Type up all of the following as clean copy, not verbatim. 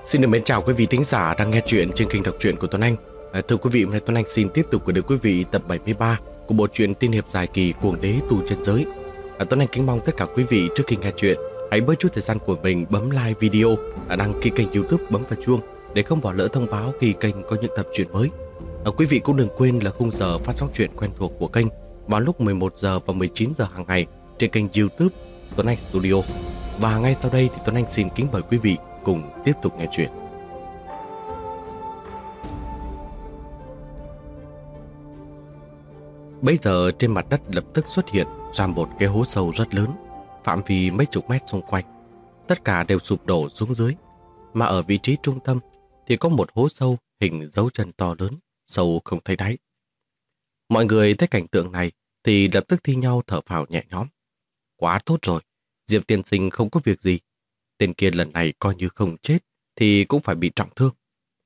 Xin được mến chào quý vị thính giả đang nghe chuyện trên kênh đọc truyện của Tuấn Anh. Thưa quý vị, hôm nay Tuấn Anh xin tiếp tục gửi đến quý vị tập 73 của bộ truyện tiên hiệp dài kỳ Cuồng Đế Tu Chân Giới. Tuấn Anh kính mong tất cả quý vị trước khi nghe chuyện hãy bớt chút thời gian của mình bấm like video, đăng ký kênh YouTube, bấm vào chuông để không bỏ lỡ thông báo khi kênh có những tập truyện mới. Quý vị cũng đừng quên là khung giờ phát sóng truyện quen thuộc của kênh vào lúc 11 giờ và 19 giờ hàng ngày trên kênh YouTube Tuấn Anh Studio. Và ngay sau đây thì Tuấn Anh xin kính mời quý vị cùng tiếp tục nghe chuyện. Bây giờ trên mặt đất lập tức xuất hiện ra một cái hố sâu rất lớn, phạm vi mấy chục mét xung quanh. Tất cả đều sụp đổ xuống dưới, mà ở vị trí trung tâm thì có một hố sâu hình dấu chân to lớn, sâu không thấy đáy. Mọi người thấy cảnh tượng này thì lập tức thi nhau thở phào nhẹ nhõm. Quá tốt rồi, Diệp tiên sinh không có việc gì. Tên kia lần này coi như không chết thì cũng phải bị trọng thương.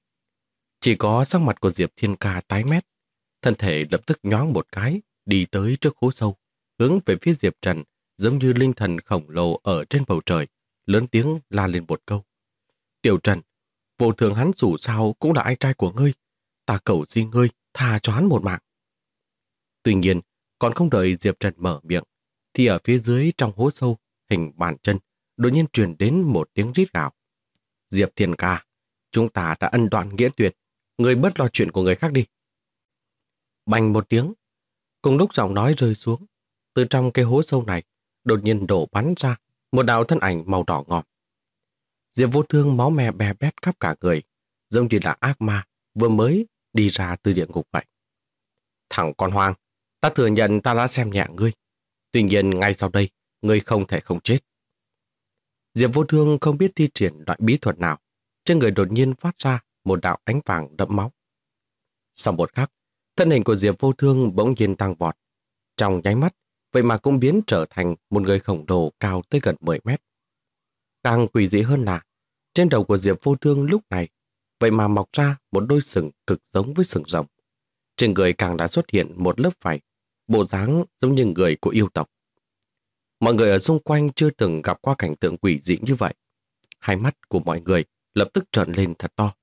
Chỉ có sắc mặt của Diệp Thiên Ca tái mét, thân thể lập tức nhoáng một cái, đi tới trước hố sâu, hướng về phía Diệp Trần giống như linh thần khổng lồ ở trên bầu trời, lớn tiếng la lên một câu. Tiểu Trần, vô thường hắn dù sao cũng là anh trai của ngươi, ta cầu xin ngươi tha cho hắn một mạng. Tuy nhiên, còn không đợi Diệp Trần mở miệng, thì ở phía dưới trong hố sâu hình bàn chân đột nhiên truyền đến một tiếng rít gào. Diệp Thiên Ca, chúng ta đã ân đoạn nghĩa tuyệt, ngươi bớt lo chuyện của người khác đi. Bành một tiếng, cùng lúc giọng nói rơi xuống, từ trong cái hố sâu này đột nhiên đổ bắn ra một đạo thân ảnh màu đỏ ngòm. Diệp Vô Thương máu me be bét khắp cả người, giống như là ác ma vừa mới đi ra từ địa ngục vậy. Thằng con hoang, ta thừa nhận ta đã xem nhẹ ngươi, tuy nhiên ngay sau đây ngươi không thể không chết. Diệp Vô Thương không biết thi triển loại bí thuật nào, trên người đột nhiên phát ra một đạo ánh vàng đẫm máu. Sau một khắc, thân hình của Diệp Vô Thương bỗng nhiên tăng vọt. Trong nháy mắt, vậy mà cũng biến trở thành một người khổng lồ cao tới gần 10 mét. Càng quỷ dị hơn là, trên đầu của Diệp Vô Thương lúc này, vậy mà mọc ra một đôi sừng cực giống với sừng rồng. Trên người càng đã xuất hiện một lớp vảy, bộ dáng giống như người của yêu tộc. Mọi người ở xung quanh chưa từng gặp qua cảnh tượng quỷ dị như vậy. Hai mắt của mọi người lập tức trợn lên thật to.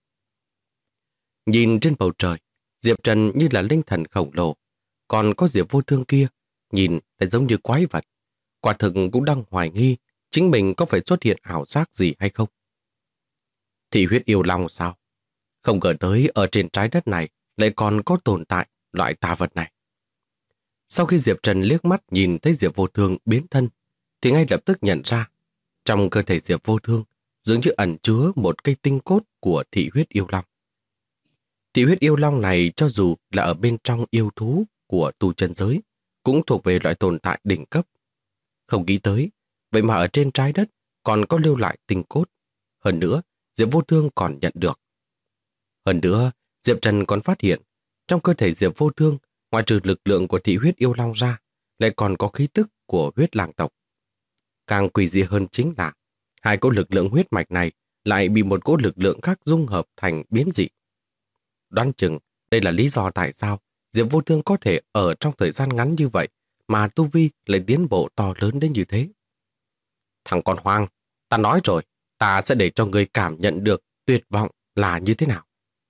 Nhìn trên bầu trời, Diệp Trần như là linh thần khổng lồ, còn có Diệp Vô Thương kia, nhìn lại giống như quái vật. Quả thực cũng đang hoài nghi chính mình có phải xuất hiện ảo giác gì hay không. Thị huyết yêu long sao? Không ngờ tới ở trên trái đất này lại còn có tồn tại loại tà vật này. Sau khi Diệp Trần liếc mắt nhìn thấy Diệp Vô Thương biến thân, thì ngay lập tức nhận ra, trong cơ thể Diệp Vô Thương dường như ẩn chứa một cây tinh cốt của thị huyết yêu long. Thị huyết yêu long này cho dù là ở bên trong yêu thú của tu chân giới, cũng thuộc về loại tồn tại đỉnh cấp. Không nghĩ tới, vậy mà ở trên trái đất còn có lưu lại tinh cốt. Hơn nữa, Diệp Vô Thương còn nhận được. Hơn nữa, Diệp Trần còn phát hiện, trong cơ thể Diệp Vô Thương, ngoài trừ lực lượng của thị huyết yêu long ra, lại còn có khí tức của huyết lang tộc. Càng quỷ dị hơn chính là, hai cỗ lực lượng huyết mạch này lại bị một cỗ lực lượng khác dung hợp thành biến dị. Đoán chừng, đây là lý do tại sao Diệp Vô Thương có thể ở trong thời gian ngắn như vậy mà tu vi lại tiến bộ to lớn đến như thế. Thằng con hoang, ta nói rồi, ta sẽ để cho người cảm nhận được tuyệt vọng là như thế nào.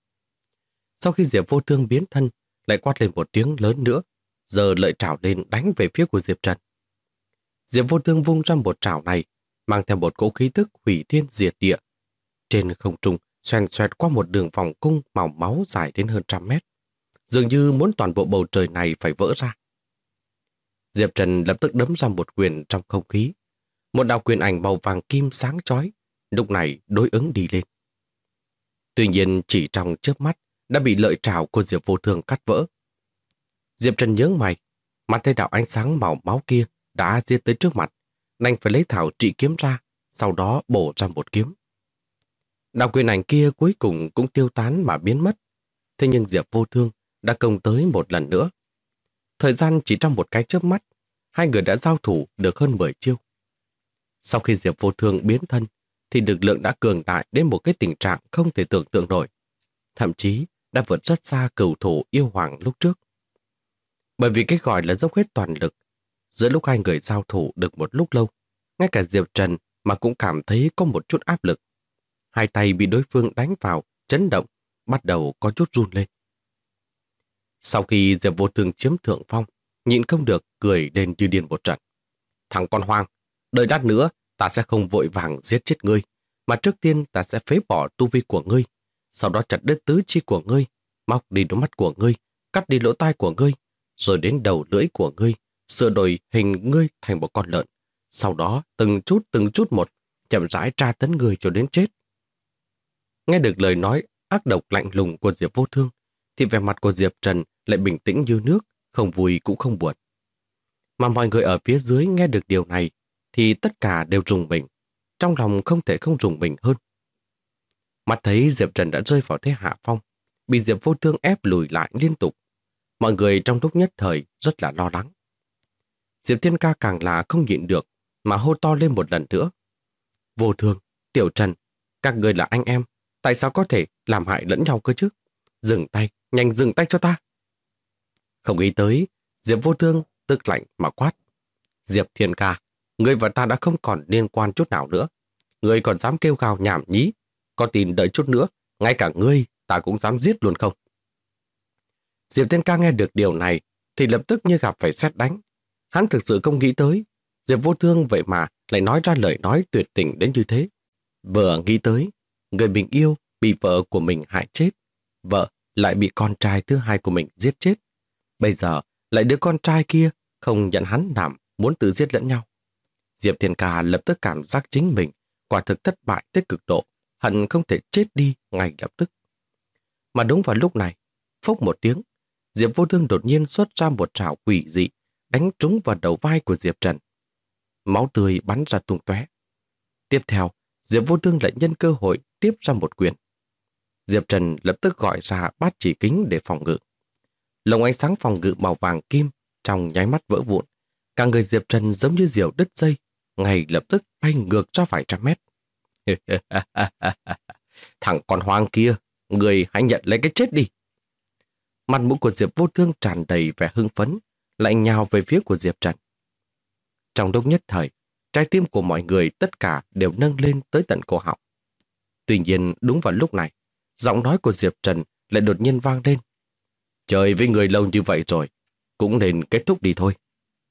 Sau khi Diệp Vô Thương biến thân, lại quát lên một tiếng lớn nữa, giờ lợi trảo lên đánh về phía của Diệp Trần. Diệp Vô Thương vung ra một trảo này, mang theo một cỗ khí tức hủy thiên diệt địa. Trên không trung xoèn xoẹt qua một đường vòng cung màu máu dài đến hơn 100 mét, dường như muốn toàn bộ bầu trời này phải vỡ ra. Diệp Trần lập tức đấm ra một quyền trong không khí. Một đạo quyền ảnh màu vàng kim sáng chói, lúc này đối ứng đi lên. Tuy nhiên chỉ trong chớp mắt đã bị lợi trảo của Diệp Vô Thương cắt vỡ. Diệp Trần nhướng mày, mắt thấy đạo ánh sáng màu máu kia đã giết tới trước mặt, đành phải lấy thảo trị kiếm ra, sau đó bổ ra một kiếm. Đạo quyền ảnh kia cuối cùng cũng tiêu tán mà biến mất. Thế nhưng Diệp Vô Thương đã công tới một lần nữa. Thời gian chỉ trong một cái chớp mắt, hai người đã giao thủ được hơn 10 chiêu. Sau khi Diệp Vô Thương biến thân, thì lực lượng đã cường đại đến một cái tình trạng không thể tưởng tượng nổi. Thậm chí đã vượt rất xa cửu thủ yêu hoàng lúc trước. Bởi vì cái gọi là dốc hết toàn lực, giữa lúc hai người giao thủ được một lúc lâu, ngay cả Diệp Trần mà cũng cảm thấy có một chút áp lực. hai tay bị đối phương đánh vào, chấn động, bắt đầu có chút run lên. Sau khi Diệp Vô Thương chiếm thượng phong, nhịn không được cười lên như điên một trận. Thằng con hoang, đợi lát nữa ta sẽ không vội vàng giết chết ngươi, mà trước tiên ta sẽ phế bỏ tu vi của ngươi, sau đó chặt đứt tứ chi của ngươi, móc đi đôi mắt của ngươi, cắt đi lỗ tai của ngươi, rồi đến đầu lưỡi của ngươi, sửa đổi hình ngươi thành một con lợn. Sau đó từng chút một, chậm rãi tra tấn ngươi cho đến chết. Nghe được lời nói ác độc lạnh lùng của Diệp Vô Thương, thì vẻ mặt của Diệp Trần lại bình tĩnh như nước, không vui cũng không buồn. Mà mọi người ở phía dưới nghe được điều này, thì tất cả đều rùng mình, trong lòng không thể không rùng mình hơn. Mắt thấy Diệp Trần đã rơi vào thế hạ phong, bị Diệp Vô Thương ép lùi lại liên tục. Mọi người trong lúc nhất thời rất là lo lắng. Diệp Thiên Ca càng là không nhịn được, mà hô to lên một lần nữa. Vô Thương, Tiểu Trần, các người là anh em, tại sao có thể làm hại lẫn nhau cơ chứ? Dừng tay, nhanh dừng tay cho ta. Không nghĩ tới, Diệp Vô Thương tức lạnh mà quát. Diệp Thiên Ca, ngươi và ta đã không còn liên quan chút nào nữa. Ngươi còn dám kêu gào nhảm nhí, có tin đợi chút nữa, ngay cả ngươi ta cũng dám giết luôn không? Diệp Thiên Ca nghe được điều này thì lập tức như gặp phải sét đánh. Hắn thực sự không nghĩ tới, Diệp Vô Thương vậy mà lại nói ra lời nói tuyệt tình đến như thế. Vừa nghĩ tới, người mình yêu bị vợ của mình hại chết, vợ lại bị con trai thứ hai của mình giết chết. Bây giờ lại đứa con trai kia không nhận hắn làm, muốn tự giết lẫn nhau. Diệp Thiên Ca lập tức cảm giác chính mình quả thực thất bại tới cực độ, hận không thể chết đi ngay lập tức. Mà đúng vào lúc này, phốc một tiếng, Diệp Vô Thương đột nhiên xuất ra một trảo quỷ dị, đánh trúng vào đầu vai của Diệp Trần. Máu tươi bắn ra tung tóe. Tiếp theo, Diệp Vô Thương lại nhân cơ hội tiếp ra một quyền. Diệp Trần lập tức gọi ra bát chỉ kính để phòng ngự. Lồng ánh sáng phòng ngự màu vàng kim trong nháy mắt vỡ vụn. Cả người Diệp Trần giống như diều đứt dây, ngay lập tức bay ngược ra vài trăm mét. Thằng con hoang kia, người hãy nhận lấy cái chết đi. Mặt mũi của Diệp Vô Thương tràn đầy vẻ hưng phấn, lại nhào về phía của Diệp Trần. Trong lúc nhất thời, trái tim của mọi người tất cả đều nâng lên tới tận cổ họng. Tuy nhiên đúng vào lúc này, giọng nói của Diệp Trần lại đột nhiên vang lên. Chơi với người lâu như vậy rồi, cũng nên kết thúc đi thôi.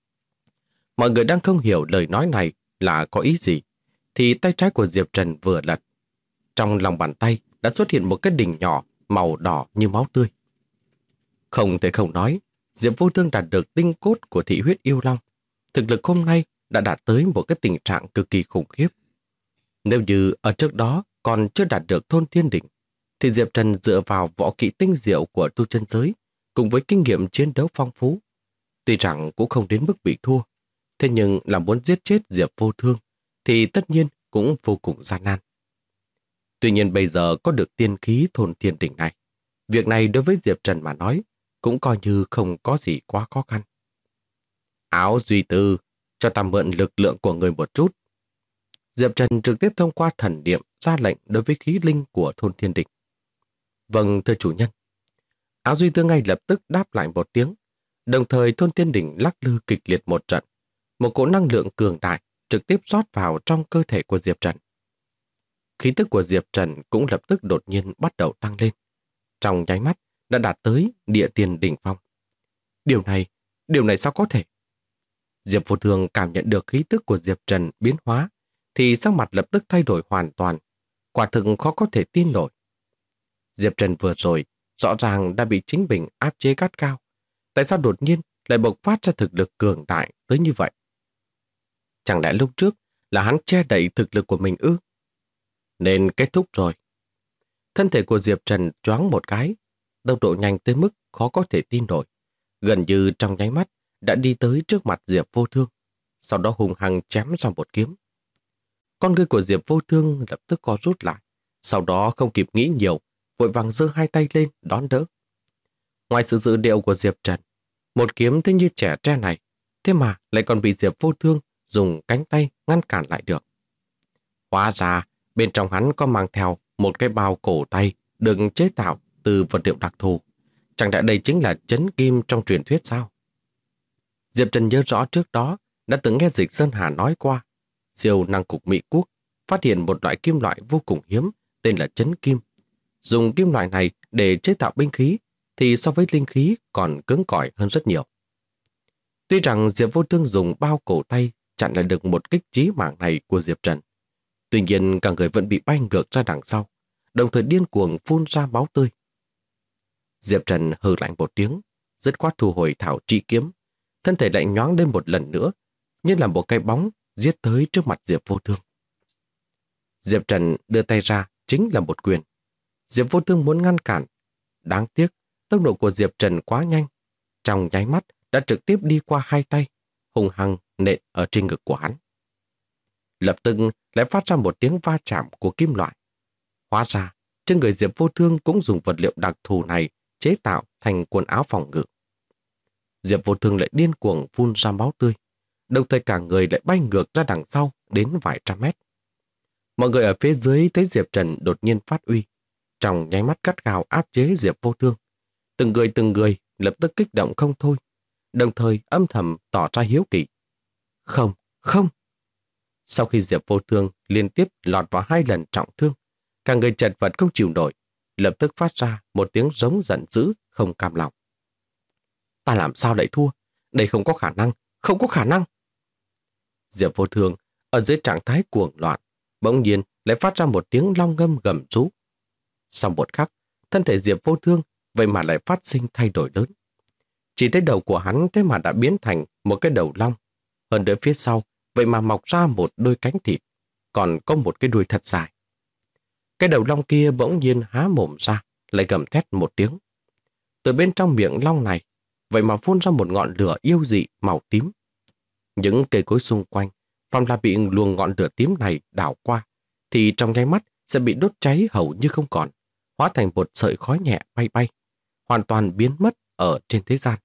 Mọi người đang không hiểu lời nói này là có ý gì, thì tay trái của Diệp Trần vừa lật. Trong lòng bàn tay đã xuất hiện một cái đỉnh nhỏ màu đỏ như máu tươi. Không thể không nói, Diệp Vô Thương đạt được tinh cốt của thị huyết yêu long. Thực lực hôm nay đã đạt tới một cái tình trạng cực kỳ khủng khiếp. Nếu như ở trước đó còn chưa đạt được thôn thiên đỉnh, thì Diệp Trần dựa vào võ kỹ tinh diệu của tu chân giới, cùng với kinh nghiệm chiến đấu phong phú, tuy rằng cũng không đến mức bị thua, thế nhưng là muốn giết chết Diệp Vô Thương thì tất nhiên cũng vô cùng gian nan. Tuy nhiên bây giờ có được tiên khí thôn thiên đỉnh này, việc này đối với Diệp Trần mà nói cũng coi như không có gì quá khó khăn. Áo Duy Tư, cho ta mượn lực lượng của người một chút. Diệp Trần trực tiếp thông qua thần niệm ra lệnh đối với khí linh của thôn thiên đỉnh. Vâng, thưa chủ nhân. Áo Duy Tư ngay lập tức đáp lại một tiếng, đồng thời thôn thiên đỉnh lắc lư kịch liệt một trận. Một cỗ năng lượng cường đại trực tiếp rót vào trong cơ thể của Diệp Trần. Khí tức của Diệp Trần cũng lập tức đột nhiên bắt đầu tăng lên. Trong nháy mắt đã đạt tới địa tiên đỉnh phong. Điều này sao có thể? Diệp Vô Thương cảm nhận được khí tức của Diệp Trần biến hóa, thì sắc mặt lập tức thay đổi hoàn toàn. Quả thực khó có thể tin nổi. Diệp Trần vừa rồi rõ ràng đã bị chính mình áp chế gắt cao. Tại sao đột nhiên lại bộc phát ra thực lực cường đại tới như vậy? Chẳng lẽ lúc trước là hắn che đậy thực lực của mình ư? Nên kết thúc rồi. Thân thể của Diệp Trần choáng một cái, tốc độ nhanh tới mức khó có thể tin nổi. Gần như trong nháy mắt đã đi tới trước mặt Diệp Vô Thương, sau đó hùng hăng chém ra một kiếm. Con ngươi của Diệp Vô Thương lập tức co rút lại, sau đó không kịp nghĩ nhiều, vội vàng giơ hai tay lên đón đỡ. Ngoài sự dự liệu của Diệp Trần, một kiếm thế như trẻ tre này, thế mà lại còn bị Diệp Vô Thương dùng cánh tay ngăn cản lại được. Hóa ra, bên trong hắn có mang theo một cái bao cổ tay được chế tạo từ vật liệu đặc thù. Chẳng lẽ đây chính là chấn kim trong truyền thuyết sao? Diệp Trần nhớ rõ trước đó đã từng nghe Dịch Sơn Hà nói qua, siêu năng cục Mỹ Quốc phát hiện một loại kim loại vô cùng hiếm tên là chấn kim. Dùng kim loại này để chế tạo binh khí thì so với linh khí còn cứng cỏi hơn rất nhiều. Tuy rằng Diệp Vô Thương dùng bao cổ tay chặn lại được một kích chí mạng này của Diệp Trần, tuy nhiên cả người vẫn bị bay ngược ra đằng sau, đồng thời điên cuồng phun ra máu tươi. Diệp Trần hừ lạnh một tiếng, dứt khoát thu hồi thảo trị kiếm, thân thể lại nhoáng lên một lần nữa, như là một cái bóng giết tới trước mặt Diệp Vô Thương. Diệp Trần đưa tay ra chính là một quyền. Diệp Vô Thương muốn ngăn cản. Đáng tiếc, tốc độ của Diệp Trần quá nhanh. Trong nháy mắt đã trực tiếp đi qua hai tay, hung hăng nện ở trên ngực của hắn. Lập tức lại phát ra một tiếng va chạm của kim loại. Hóa ra, trên người Diệp Vô Thương cũng dùng vật liệu đặc thù này chế tạo thành quần áo phòng ngự. Diệp Vô Thương lại điên cuồng phun ra máu tươi, đồng thời cả người lại bay ngược ra đằng sau đến vài trăm mét. Mọi người ở phía dưới thấy Diệp Trần đột nhiên phát uy, trong nháy mắt gắt gao áp chế Diệp Vô Thương. Từng người lập tức kích động không thôi, đồng thời âm thầm tỏ ra hiếu kỳ. Không, không! Sau khi Diệp Vô Thương liên tiếp lọt vào 2 lần trọng thương, cả người chật vật không chịu nổi, lập tức phát ra một tiếng rống giận dữ không cam lòng. Ta làm sao lại thua? Đây không có khả năng, không có khả năng! Diệp Vô Thương ở dưới trạng thái cuồng loạn, bỗng nhiên lại phát ra một tiếng long ngâm gầm rú. Sau một khắc, thân thể Diệp Vô Thương vậy mà lại phát sinh thay đổi lớn. Chỉ thấy đầu của hắn thế mà đã biến thành một cái đầu long. Hơn nữa phía sau, vậy mà mọc ra một đôi cánh thịt, còn có một cái đuôi thật dài. Cái đầu long kia bỗng nhiên há mồm ra, lại gầm thét một tiếng. Từ bên trong miệng long này, vậy mà phun ra một ngọn lửa yêu dị màu tím. Những cây cối xung quanh, phàm là bị luồng ngọn lửa tím này đảo qua, thì trong nháy mắt sẽ bị đốt cháy hầu như không còn, hóa thành một sợi khói nhẹ bay bay, hoàn toàn biến mất ở trên thế gian.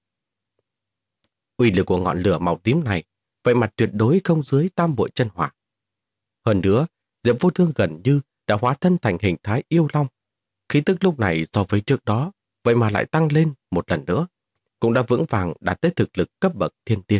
Uy lực của ngọn lửa màu tím này vậy mà tuyệt đối không dưới tam bội chân hỏa. Hơn nữa, Diệp Vô Thương gần như đã hóa thân thành hình thái yêu long. Khí tức lúc này so với trước đó vậy mà lại tăng lên một lần nữa, cũng đã vững vàng đạt tới thực lực cấp bậc thiên tiên.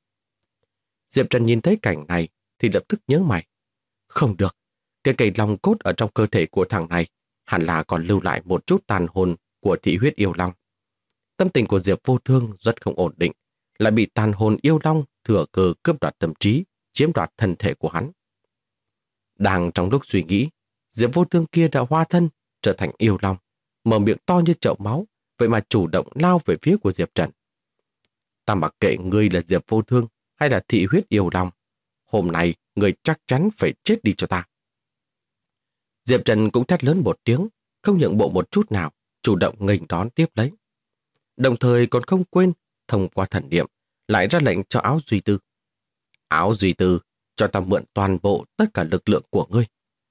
Diệp Trần nhìn thấy cảnh này thì lập tức nhớ mày. Không được, cái cây long cốt ở trong cơ thể của thằng này hẳn là còn lưu lại một chút tàn hồn của thị huyết yêu long. Tâm tình của Diệp Vô Thương rất không ổn định, lại bị tàn hồn yêu long thừa cơ cướp đoạt tâm trí, chiếm đoạt thân thể của hắn. Đang trong lúc suy nghĩ, Diệp Vô Thương kia đã hóa thân trở thành yêu long, mở miệng to như chậu máu, vậy mà chủ động lao về phía của Diệp Trần. Ta mặc kệ ngươi là Diệp Vô Thương hay là thị huyết yêu long, hôm nay ngươi chắc chắn phải chết đi cho ta. Diệp Trần cũng thét lớn một tiếng, không nhượng bộ một chút nào, chủ động nghênh đón tiếp lấy. Đồng thời còn không quên thông qua thần niệm lại ra lệnh cho Áo Duy Tư. Áo Duy Tư, cho ta mượn toàn bộ tất cả lực lượng của ngươi.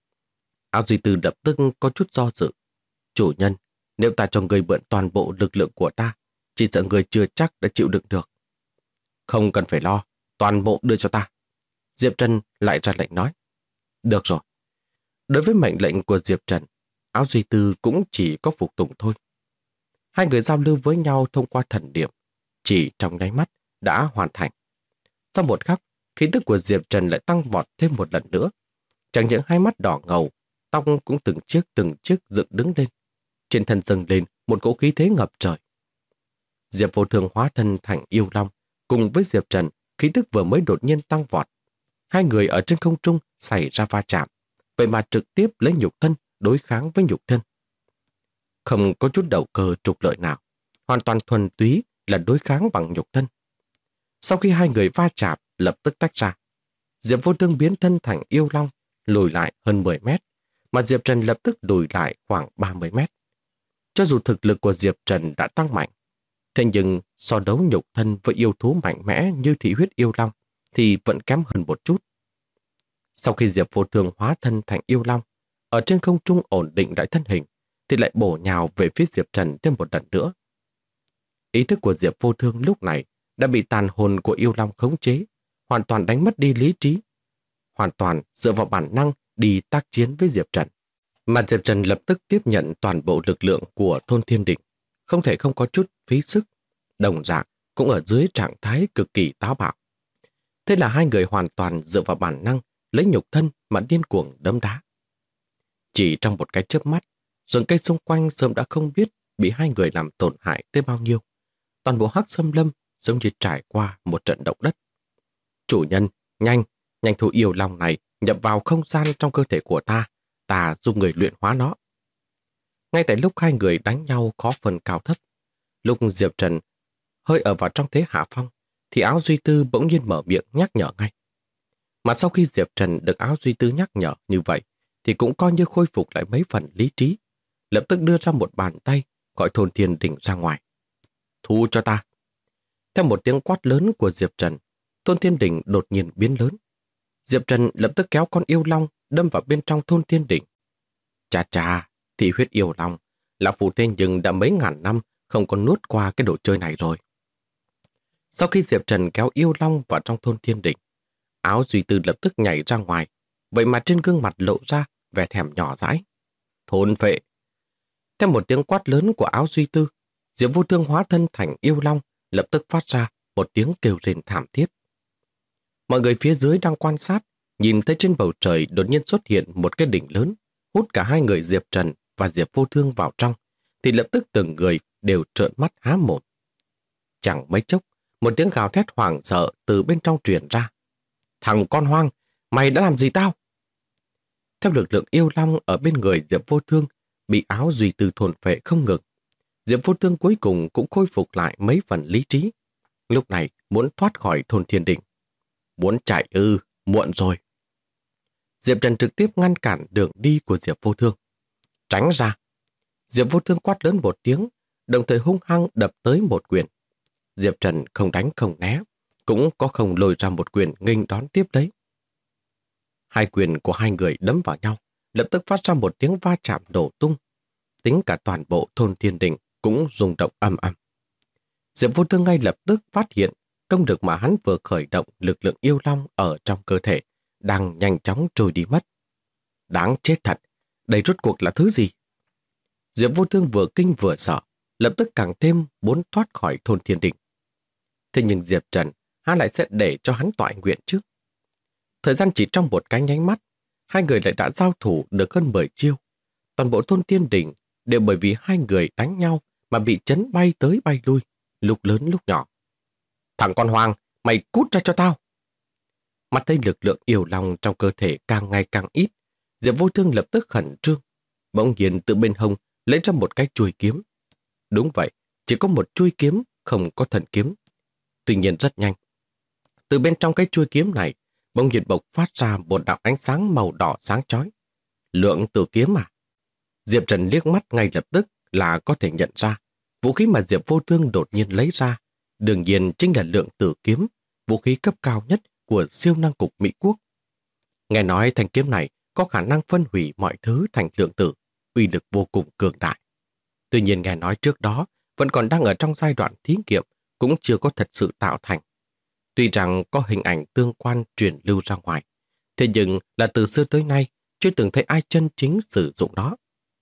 Áo Duy Tư lập tức có chút do dự. Chủ nhân, nếu ta cho ngươi mượn toàn bộ lực lượng của ta, chỉ sợ ngươi chưa chắc đã chịu đựng được. Không cần phải lo, toàn bộ đưa cho ta. Diệp Trần lại ra lệnh nói. Được rồi. Đối với mệnh lệnh của Diệp Trần, Áo Duy Tư cũng chỉ có phục tùng thôi. Hai người giao lưu với nhau thông qua thần niệm, chỉ trong nháy mắt đã hoàn thành. Sau một khắc, khí tức của Diệp Trần lại tăng vọt thêm một lần nữa. Chẳng những hai mắt đỏ ngầu, tóc cũng từng chiếc dựng đứng lên. Trên thân dâng lên một cỗ khí thế ngập trời. Diệp Vô Thương hóa thân thành yêu long, cùng với Diệp Trần, khí tức vừa mới đột nhiên tăng vọt. Hai người ở trên không trung xảy ra va chạm, vậy mà trực tiếp lấy nhục thân đối kháng với nhục thân. Không có chút đầu cơ trục lợi nào, hoàn toàn thuần túy là đối kháng bằng nhục thân. Sau khi hai người va chạm lập tức tách ra, Diệp Vô Thương biến thân thành yêu long, lùi lại hơn 10 mét, mà Diệp Trần lập tức lùi lại khoảng 30 mét. Cho dù thực lực của Diệp Trần đã tăng mạnh, thế nhưng so đấu nhục thân với yêu thú mạnh mẽ như thị huyết yêu long thì vẫn kém hơn một chút. Sau khi Diệp Vô Thương hóa thân thành yêu long, ở trên không trung ổn định lại thân hình, thì lại bổ nhào về phía Diệp Trần thêm một lần nữa. Ý thức của Diệp Vô Thương lúc này đã bị tàn hồn của yêu long khống chế, hoàn toàn đánh mất đi lý trí, hoàn toàn dựa vào bản năng đi tác chiến với Diệp Trần. Mà Diệp Trần lập tức tiếp nhận toàn bộ lực lượng của thôn Thiên Đỉnh, không thể không có chút phí sức, đồng dạng cũng ở dưới trạng thái cực kỳ táo bạo. Thế là hai người hoàn toàn dựa vào bản năng lấy nhục thân mà điên cuồng đấm đá. Chỉ trong một cái chớp mắt, rừng cây xung quanh sớm đã không biết bị hai người làm tổn hại tới bao nhiêu. Toàn bộ Hắc Xâm Lâm giống như trải qua một trận động đất. Chủ nhân, nhanh, nhanh thu yêu long này nhập vào không gian trong cơ thể của ta giúp người luyện hóa nó. Ngay tại lúc hai người đánh nhau khó phần cao thấp, lúc Diệp Trần hơi ở vào trong thế hạ phong, thì Áo Duy Tư bỗng nhiên mở miệng nhắc nhở ngay. Mà sau khi Diệp Trần được Áo Duy Tư nhắc nhở như vậy, thì cũng coi như khôi phục lại mấy phần lý trí, lập tức đưa ra một bàn tay gọi Thôn Thiên Đỉnh ra ngoài. Thu cho ta. Theo một tiếng quát lớn của Diệp Trần, Thôn Thiên Đỉnh đột nhiên biến lớn. Diệp Trần lập tức kéo con yêu long đâm vào bên trong Thôn Thiên Đỉnh. Chà chà, thị huyết yêu long, lão phù thế nhưng đã mấy ngàn năm không có nuốt qua cái đồ chơi này rồi. Sau khi Diệp Trần kéo yêu long vào trong Thôn Thiên Đỉnh, Áo Duy Tư lập tức nhảy ra ngoài, vậy mà trên gương mặt lộ ra vẻ thèm nhỏ dãi. Thôn phệ. Theo một tiếng quát lớn của Áo Duy Tư, Diệp Vô Thương hóa thân thành yêu long, lập tức phát ra một tiếng kêu rên thảm thiết. Mọi người phía dưới đang quan sát, nhìn thấy trên bầu trời đột nhiên xuất hiện một cái đỉnh lớn, hút cả hai người Diệp Trần và Diệp Vô Thương vào trong, thì lập tức từng người đều trợn mắt há mồm. Chẳng mấy chốc, một tiếng gào thét hoảng sợ từ bên trong truyền ra. Thằng con hoang, mày đã làm gì tao? Theo lực lượng yêu long ở bên người Diệp Vô Thương, bị Áo Duy Tư thôn phệ không ngừng. Diệp Vô Thương cuối cùng cũng khôi phục lại mấy phần lý trí. Lúc này muốn thoát khỏi Thôn Thiên Đỉnh. Muốn chạy muộn rồi. Diệp Trần trực tiếp ngăn cản đường đi của Diệp Vô Thương. Tránh ra. Diệp Vô Thương quát lớn một tiếng, đồng thời hung hăng đập tới một quyền. Diệp Trần không đánh không né, cũng có không lôi ra một quyền nghênh đón tiếp lấy. Hai quyền của hai người đấm vào nhau, lập tức phát ra một tiếng va chạm nổ tung. Tính cả toàn bộ Thôn Thiên Đỉnh cũng rung động ầm ầm. Diệp Vô Thương ngay lập tức phát hiện công lực mà hắn vừa khởi động lực lượng yêu long ở trong cơ thể đang nhanh chóng trôi đi mất. Đáng chết thật, đây rốt cuộc là thứ gì? Diệp Vô Thương vừa kinh vừa sợ, lập tức càng thêm muốn thoát khỏi Thôn Thiên Đỉnh. Thế nhưng Diệp Trần hắn lại sẽ để cho hắn toại nguyện chứ? Thời gian chỉ trong một cái nháy mắt, hai người lại đã giao thủ được hơn 10 chiêu. Toàn bộ Thôn Thiên Đỉnh đều bởi vì hai người đánh nhau mà bị chấn bay tới bay lui, lúc lớn lúc nhỏ. Thằng con hoang, mày cút ra cho tao! Mắt thấy lực lượng yêu long trong cơ thể càng ngày càng ít, Diệp Vô Thương lập tức khẩn trương. Bỗng nhiên từ bên hông lấy ra một cái chuôi kiếm. Đúng vậy, chỉ có một chuôi kiếm, không có thần kiếm. Tuy nhiên rất nhanh. Từ bên trong cái chuôi kiếm này, bỗng nhiên bộc phát ra một đạo ánh sáng màu đỏ sáng chói. Lượng tử kiếm à? Diệp Trần liếc mắt ngay lập tức là có thể nhận ra vũ khí mà Diệp Vô Thương đột nhiên lấy ra, đương nhiên chính là lượng tử kiếm, vũ khí cấp cao nhất của siêu năng cục Mỹ Quốc. Nghe nói thanh kiếm này có khả năng phân hủy mọi thứ thành lượng tử, uy lực vô cùng cường đại. Tuy nhiên nghe nói trước đó vẫn còn đang ở trong giai đoạn thí nghiệm, cũng chưa có thật sự tạo thành. Tuy rằng có hình ảnh tương quan truyền lưu ra ngoài, thế nhưng là từ xưa tới nay chưa từng thấy ai chân chính sử dụng nó.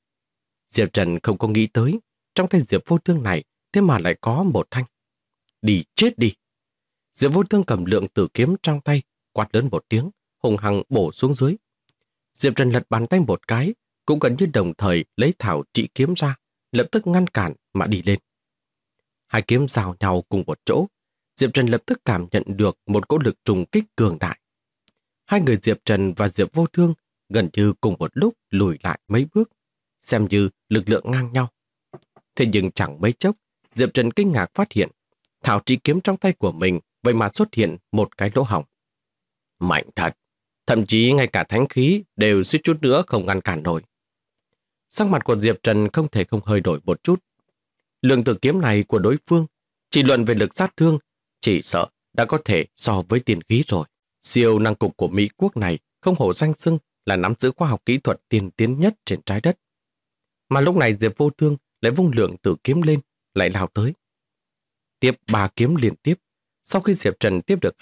Diệp Trần không có nghĩ tới, trong tay Diệp Vô Thương này thế mà lại có một thanh. Đi chết đi! Diệp Vô Thương cầm lượng tử kiếm trong tay, quát lớn một tiếng, hùng hăng bổ xuống dưới. Diệp Trần lật bàn tay một cái, cũng gần như đồng thời lấy thảo trị kiếm ra, lập tức ngăn cản mà đi lên. Hai kiếm giao nhau cùng một chỗ, Diệp Trần lập tức cảm nhận được một cỗ lực trùng kích cường đại. Hai người Diệp Trần và Diệp Vô Thương gần như cùng một lúc lùi lại mấy bước, xem như lực lượng ngang nhau. Thế nhưng chẳng mấy chốc, Diệp Trần kinh ngạc phát hiện thảo trị kiếm trong tay của mình vậy mà xuất hiện một cái lỗ hổng. Mạnh thật, thậm chí ngay cả thánh khí đều suýt chút nữa không ngăn cản nổi. Sắc mặt của Diệp Trần không thể không hơi đổi một chút. Lượng tử kiếm này của đối phương, chỉ luận về lực sát thương, chỉ sợ đã có thể so với tiền khí rồi. Siêu năng cục của Mỹ Quốc này không hổ danh xưng là nắm giữ khoa học kỹ thuật tiên tiến nhất trên trái đất. Mà lúc này Diệp Vô Thương lại vung lượng tử kiếm lên, lại lao tới. Tiếp 3 kiếm liên tiếp, sau khi Diệp Trần tiếp được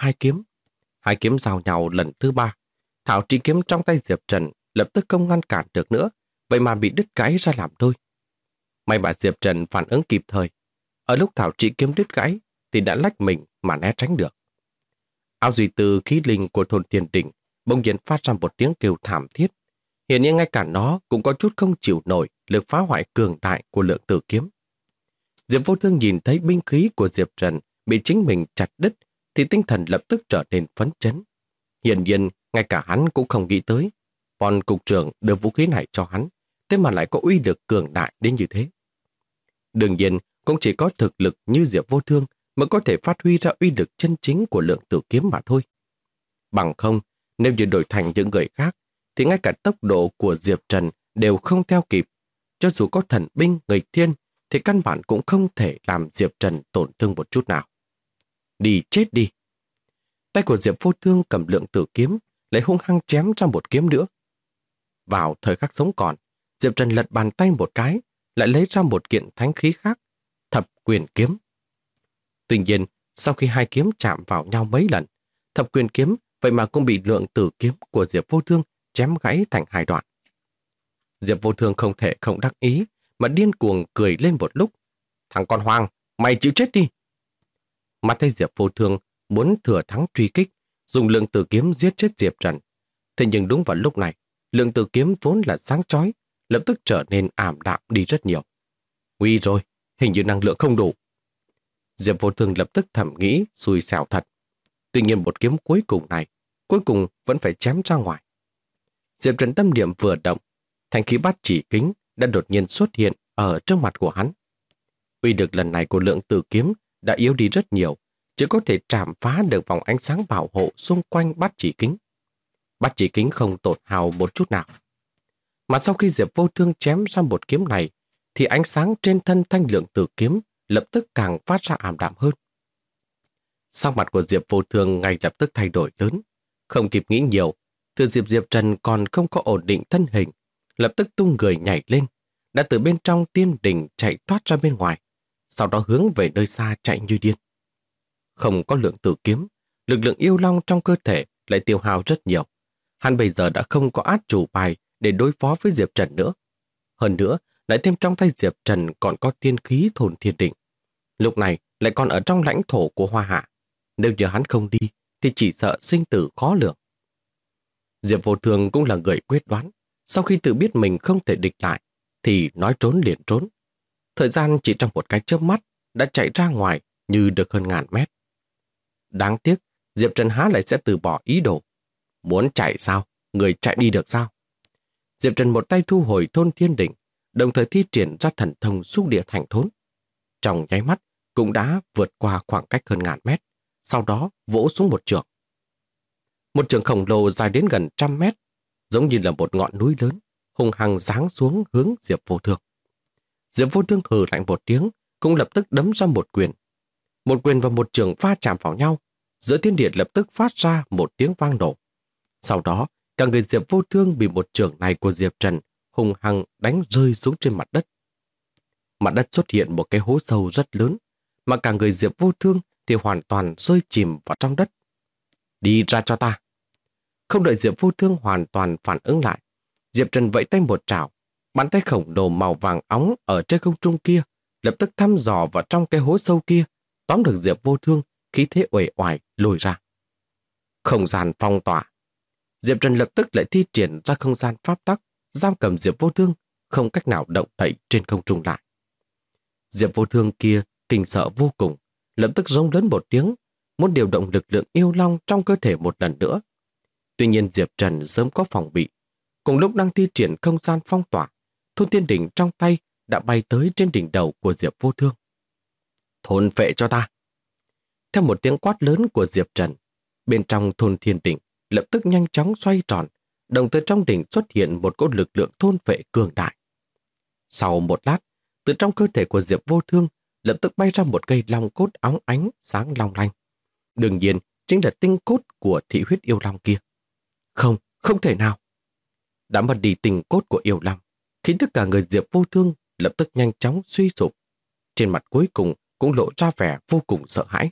2 kiếm giao nhau lần thứ 3, thảo trị kiếm trong tay Diệp Trần lập tức không ngăn cản được nữa, vậy mà bị đứt gãy ra làm đôi. May mà Diệp Trần phản ứng kịp thời, ở lúc thảo trị kiếm đứt gãy thì đã lách mình mà né tránh được. Áo Duy Tư khí linh của Thôn Thiên Đỉnh bỗng nhiên phát ra một tiếng kêu thảm thiết, Hiển nhiên ngay cả nó cũng có chút không chịu nổi lực phá hoại cường đại của Lượng Tử kiếm. Diệp Vô Thương nhìn thấy binh khí của Diệp Trần bị chính mình chặt đứt thì tinh thần lập tức trở nên phấn chấn. Hiển nhiên, ngay cả hắn cũng không nghĩ tới. Còn cục trưởng đưa vũ khí này cho hắn, thế mà lại có uy lực cường đại đến như thế. Đương nhiên, cũng chỉ có thực lực như Diệp Vô Thương mới có thể phát huy ra uy lực chân chính của Lượng Tử kiếm mà thôi. Bằng không, nếu như đổi thành những người khác, thì ngay cả tốc độ của Diệp Trần đều không theo kịp. Cho dù có thần binh nghịch thiên, thì căn bản cũng không thể làm Diệp Trần tổn thương một chút nào. Đi chết đi! Tay của Diệp Vô Thương cầm Lượng Tử kiếm, lại hung hăng chém ra một kiếm nữa. Vào thời khắc sống còn, Diệp Trần lật bàn tay một cái, lại lấy ra một kiện thánh khí khác, Thập Quyền kiếm. Tuy nhiên, sau khi hai kiếm chạm vào nhau mấy lần, Thập Quyền kiếm vậy mà cũng bị Lượng Tử kiếm của Diệp Vô Thương chém gãy thành hai đoạn. Diệp Vô Thương không thể không đắc ý, mà điên cuồng cười lên một lúc. Thằng con hoang, mày chịu chết đi! Mắt thấy Diệp Vô Thương muốn thừa thắng truy kích, dùng Lượng Tử kiếm giết chết Diệp Trần. Thế nhưng đúng vào lúc này, Lượng Tử kiếm vốn là sáng chói, lập tức trở nên ảm đạm đi rất nhiều. Nguy rồi, hình như năng lượng không đủ. Diệp Vô Thương lập tức thầm nghĩ xui xẻo thật. Tuy nhiên một kiếm cuối cùng này, cuối cùng vẫn phải chém ra ngoài. Diệp Trần tâm niệm vừa động, thanh khí bát chỉ kính đã đột nhiên xuất hiện ở trước mặt của hắn. Uy lực lần này của Lượng Tử kiếm đã yếu đi rất nhiều, chỉ có thể chạm phá được vòng ánh sáng bảo hộ xung quanh bát chỉ kính. Bát chỉ kính không tổn hao một chút nào. Mà sau khi Diệp Vô Thương chém ra một kiếm này, thì ánh sáng trên thân thanh Lượng Tử kiếm lập tức càng phát ra ảm đạm hơn. Sắc mặt của Diệp Vô Thương ngay lập tức thay đổi lớn. Không kịp nghĩ nhiều, từ Diệp Trần còn không có ổn định thân hình, lập tức tung người nhảy lên, đã từ bên trong tiên đình chạy thoát ra bên ngoài, sau đó hướng về nơi xa chạy như điên. Không có Lượng Tử kiếm, lực lượng yêu long trong cơ thể lại tiêu hao rất nhiều. Hắn bây giờ đã không có át chủ bài để đối phó với Diệp Trần nữa. Hơn nữa, lại thêm trong tay Diệp Trần còn có tiên khí Thôn Thiên Đỉnh. Lúc này lại còn ở trong lãnh thổ của Hoa Hạ. Nếu như hắn không đi, thì chỉ sợ sinh tử khó lường. Diệp Vô Thương cũng là người quyết đoán. Sau khi tự biết mình không thể địch lại, thì nói trốn liền trốn. Thời gian chỉ trong một cái chớp mắt đã chạy ra ngoài như được hơn ngàn mét. Đáng tiếc, Diệp Trần há lại sẽ từ bỏ ý đồ. Muốn chạy sao? Người chạy đi được sao? Diệp Trần một tay thu hồi Thôn Thiên Đỉnh, đồng thời thi triển ra thần thông xúc địa thành thốn. Trong nháy mắt cũng đã vượt qua khoảng cách hơn ngàn mét, sau đó vỗ xuống một chưởng. Một chưởng khổng lồ dài đến gần 100 mét, giống như là một ngọn núi lớn, hung hăng giáng xuống hướng Diệp Vô Thương. Diệp Vô Thương hừ lạnh một tiếng, cũng lập tức đấm ra một quyền. Một quyền và một chưởng va chạm vào nhau, giữa thiên địa lập tức phát ra một tiếng vang nổ. Sau đó, cả người Diệp Vô Thương bị một chưởng này của Diệp Trần hung hăng đánh rơi xuống trên mặt đất. Mặt đất xuất hiện một cái hố sâu rất lớn, mà cả người Diệp Vô Thương thì hoàn toàn rơi chìm vào trong đất. Đi ra cho ta! Không đợi Diệp Vô Thương hoàn toàn phản ứng lại, Diệp Trần vẫy tay một trảo, bàn tay khổng lồ màu vàng óng ở trên không trung kia lập tức thăm dò vào trong cái hố sâu kia, tóm được Diệp Vô Thương, khí thế uể oải lùi ra. Không gian phong tỏa. Diệp Trần lập tức lại thi triển ra không gian pháp tắc, giam cầm Diệp Vô Thương, không cách nào động đậy trên không trung lại. Diệp Vô Thương kia kinh sợ vô cùng, lập tức rống lớn một tiếng, muốn điều động lực lượng yêu long trong cơ thể một lần nữa. Tuy nhiên Diệp Trần sớm có phòng bị. Cùng lúc đang thi triển không gian phong tỏa, Thôn Thiên Đỉnh trong tay đã bay tới trên đỉnh đầu của Diệp Vô Thương. Thôn phệ cho ta! Theo một tiếng quát lớn của Diệp Trần, bên trong Thôn Thiên Đỉnh lập tức nhanh chóng xoay tròn, đồng thời trong đỉnh xuất hiện một cỗ lực lượng thôn phệ cường đại. Sau một lát, từ trong cơ thể của Diệp Vô Thương lập tức bay ra một cây long cốt óng ánh sáng long lanh. Đương nhiên, chính là tinh cốt của thị huyết yêu long kia. Không, không thể nào! Đã mất đi tinh cốt của yêu long, khiến tất cả người Diệp Vô Thương lập tức nhanh chóng suy sụp. Trên mặt cuối cùng cũng lộ ra vẻ vô cùng sợ hãi.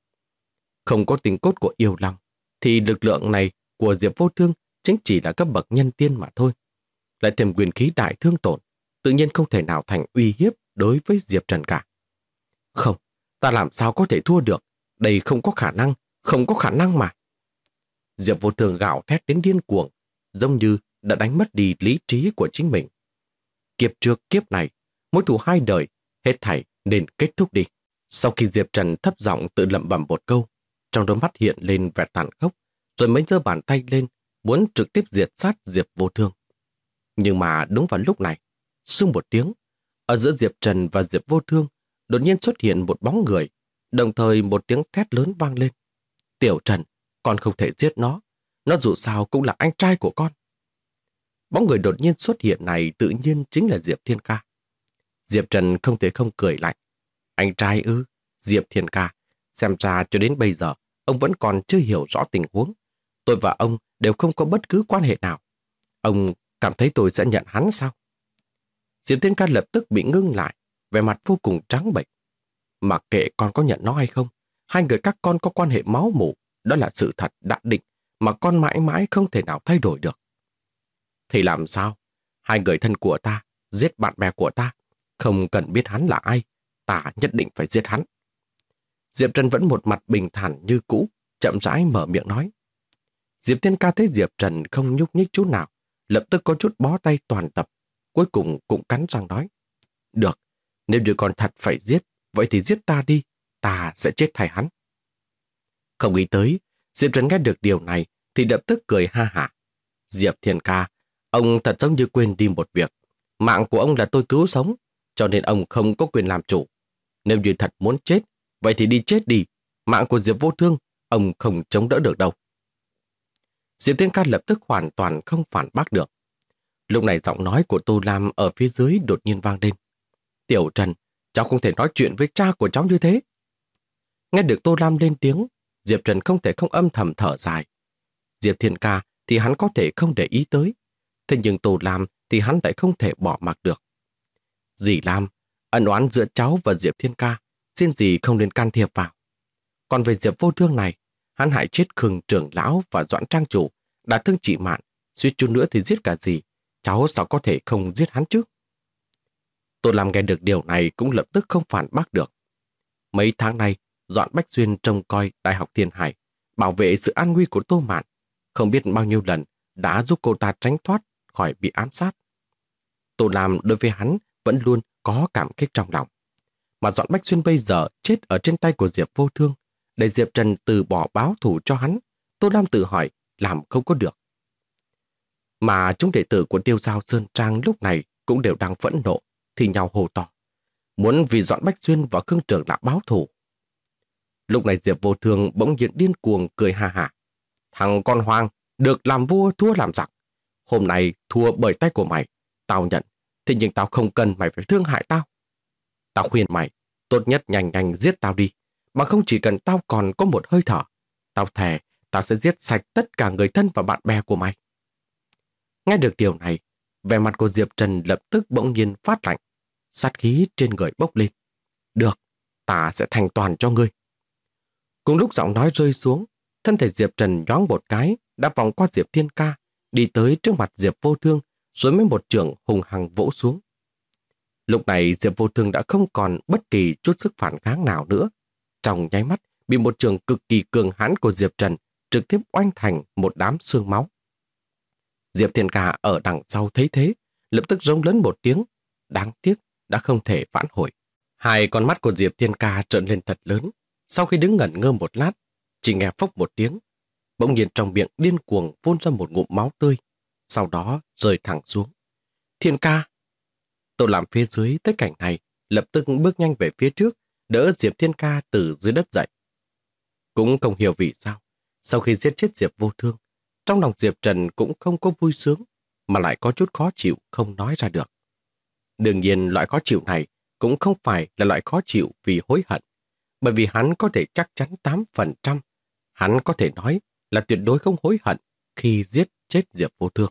Không có tinh cốt của yêu long, thì lực lượng này của Diệp Vô Thương chính chỉ là cấp bậc nhân tiên mà thôi. Lại thêm quyền khí đại thương tổn, tự nhiên không thể nào thành uy hiếp đối với Diệp Trần cả. Không, ta làm sao có thể thua được? Đây không có khả năng, không có khả năng mà. Diệp Vô Thương gào thét đến điên cuồng, giống như đã đánh mất đi lý trí của chính mình. Kiếp trước kiếp này, mối thù hai đời, hết thảy nên kết thúc đi. Sau khi Diệp Trần thấp giọng tự lẩm bẩm một câu, trong đôi mắt hiện lên vẻ tàn khốc, rồi mới giơ bàn tay lên, muốn trực tiếp diệt sát Diệp Vô Thương. Nhưng mà đúng vào lúc này, xung một tiếng, ở giữa Diệp Trần và Diệp Vô Thương đột nhiên xuất hiện một bóng người, đồng thời một tiếng thét lớn vang lên. Tiểu Trần, con không thể giết nó dù sao cũng là anh trai của con. Bóng người đột nhiên xuất hiện này tự nhiên chính là Diệp Thiên Ca. Diệp Trần không thể không cười lạnh. Anh trai ư? Diệp Thiên Ca, xem ra cho đến bây giờ, ông vẫn còn chưa hiểu rõ tình huống. Tôi và ông đều không có bất cứ quan hệ nào. Ông cảm thấy tôi sẽ nhận hắn sao? Diệp Thiên Ca lập tức bị ngưng lại, vẻ mặt vô cùng trắng bệch. Mặc kệ con có nhận nó hay không, hai người các con có quan hệ máu mủ, đó là sự thật đã định mà con mãi mãi không thể nào thay đổi được. Thì làm sao? Hai người thân của ta giết bạn bè của ta, không cần biết hắn là ai, ta nhất định phải giết hắn. Diệp Trần vẫn một mặt bình thản như cũ, chậm rãi mở miệng nói. Diệp Thiên Ca thấy Diệp Trần không nhúc nhích chút nào, lập tức có chút bó tay toàn tập, cuối cùng cũng cắn răng nói. Được, nếu như con thật phải giết, vậy thì giết ta đi, ta sẽ chết thay hắn. Không nghĩ tới, Diệp Trần nghe được điều này thì lập tức cười ha hả. Diệp Thiên Ca, ông thật giống như quên đi một việc. Mạng của ông là tôi cứu sống, cho nên ông không có quyền làm chủ. Nếu như thật muốn chết, vậy thì đi chết đi. Mạng của Diệp Vô Thương, ông không chống đỡ được đâu. Diệp Thiên Ca lập tức hoàn toàn không phản bác được. Lúc này giọng nói của Tô Lam ở phía dưới đột nhiên vang lên. Tiểu Trần, cháu không thể nói chuyện với cha của cháu như thế. Nghe được Tô Lam lên tiếng, Diệp Trần không thể không âm thầm thở dài. Diệp Thiên Ca thì hắn có thể không để ý tới. Thế nhưng Tô Lam thì hắn lại không thể bỏ mặc được. Dì Lam, ân oán giữa cháu và Diệp Thiên Ca, xin dì không nên can thiệp vào. Còn về Diệp Vô Thương này, hắn hại chết Khương trưởng lão và Doãn trang chủ, đã thương chị Mạn, suýt chút nữa thì giết cả dì. Cháu sao có thể không giết hắn chứ? Tô Lam nghe được điều này cũng lập tức không phản bác được. Mấy tháng nay, Doãn Bách Xuyên trông coi Đại học Thiên Hải, bảo vệ sự an nguy của Tô Mạn, không biết bao nhiêu lần đã giúp cô ta tránh thoát khỏi bị ám sát. Tô Lam đối với hắn vẫn luôn có cảm kích trong lòng. Mà Doãn Bách Xuyên bây giờ chết ở trên tay của Diệp Vô Thương, để Diệp Trần từ bỏ báo thù cho hắn, Tô Lam tự hỏi làm không có được. Mà chúng đệ tử của Tiêu Giao Sơn Trang lúc này cũng đều đang phẫn nộ, thì nhau hô to, muốn vì Doãn Bách Xuyên và Khương trưởng lão báo thù. Lúc này Diệp Vô Thương bỗng nhiên điên cuồng cười ha hả. Thằng con hoang, được làm vua thua làm giặc. Hôm nay thua bởi tay của mày, tao nhận, thế nhưng tao không cần mày phải thương hại tao. Tao khuyên mày, tốt nhất nhanh nhanh giết tao đi, mà không chỉ cần tao còn có một hơi thở. Tao thề, tao sẽ giết sạch tất cả người thân và bạn bè của mày. Nghe được điều này, vẻ mặt của Diệp Trần lập tức bỗng nhiên phát lạnh, sát khí trên người bốc lên. Được, ta sẽ thành toàn cho ngươi. Cùng lúc giọng nói rơi xuống, thân thể Diệp Trần nhoáng một cái, đã vòng qua Diệp Thiên Ca, đi tới trước mặt Diệp Vô Thương, rồi mới một chưởng hùng hăng vỗ xuống. Lúc này Diệp Vô Thương đã không còn bất kỳ chút sức phản kháng nào nữa. Trong nháy mắt, bị một chưởng cực kỳ cường hãn của Diệp Trần trực tiếp oanh thành một đám xương máu. Diệp Thiên Ca ở đằng sau thấy thế, lập tức rống lớn một tiếng, đáng tiếc đã không thể vãn hồi. Hai con mắt của Diệp Thiên Ca trợn lên thật lớn, sau khi đứng ngẩn ngơ một lát, chỉ nghe phốc một tiếng, bỗng nhiên trong miệng điên cuồng phun ra một ngụm máu tươi, sau đó rơi thẳng xuống. Thiên Ca! Tô Lam phía dưới tới cảnh này, lập tức bước nhanh về phía trước, đỡ Diệp Thiên Ca từ dưới đất dậy. Cũng không hiểu vì sao, sau khi giết chết Diệp Vô Thương, trong lòng Diệp Trần cũng không có vui sướng, mà lại có chút khó chịu không nói ra được. Đương nhiên loại khó chịu này cũng không phải là loại khó chịu vì hối hận, bởi vì hắn có thể chắc chắn 8%, hắn có thể nói là tuyệt đối không hối hận khi giết chết Diệp Vô Thương.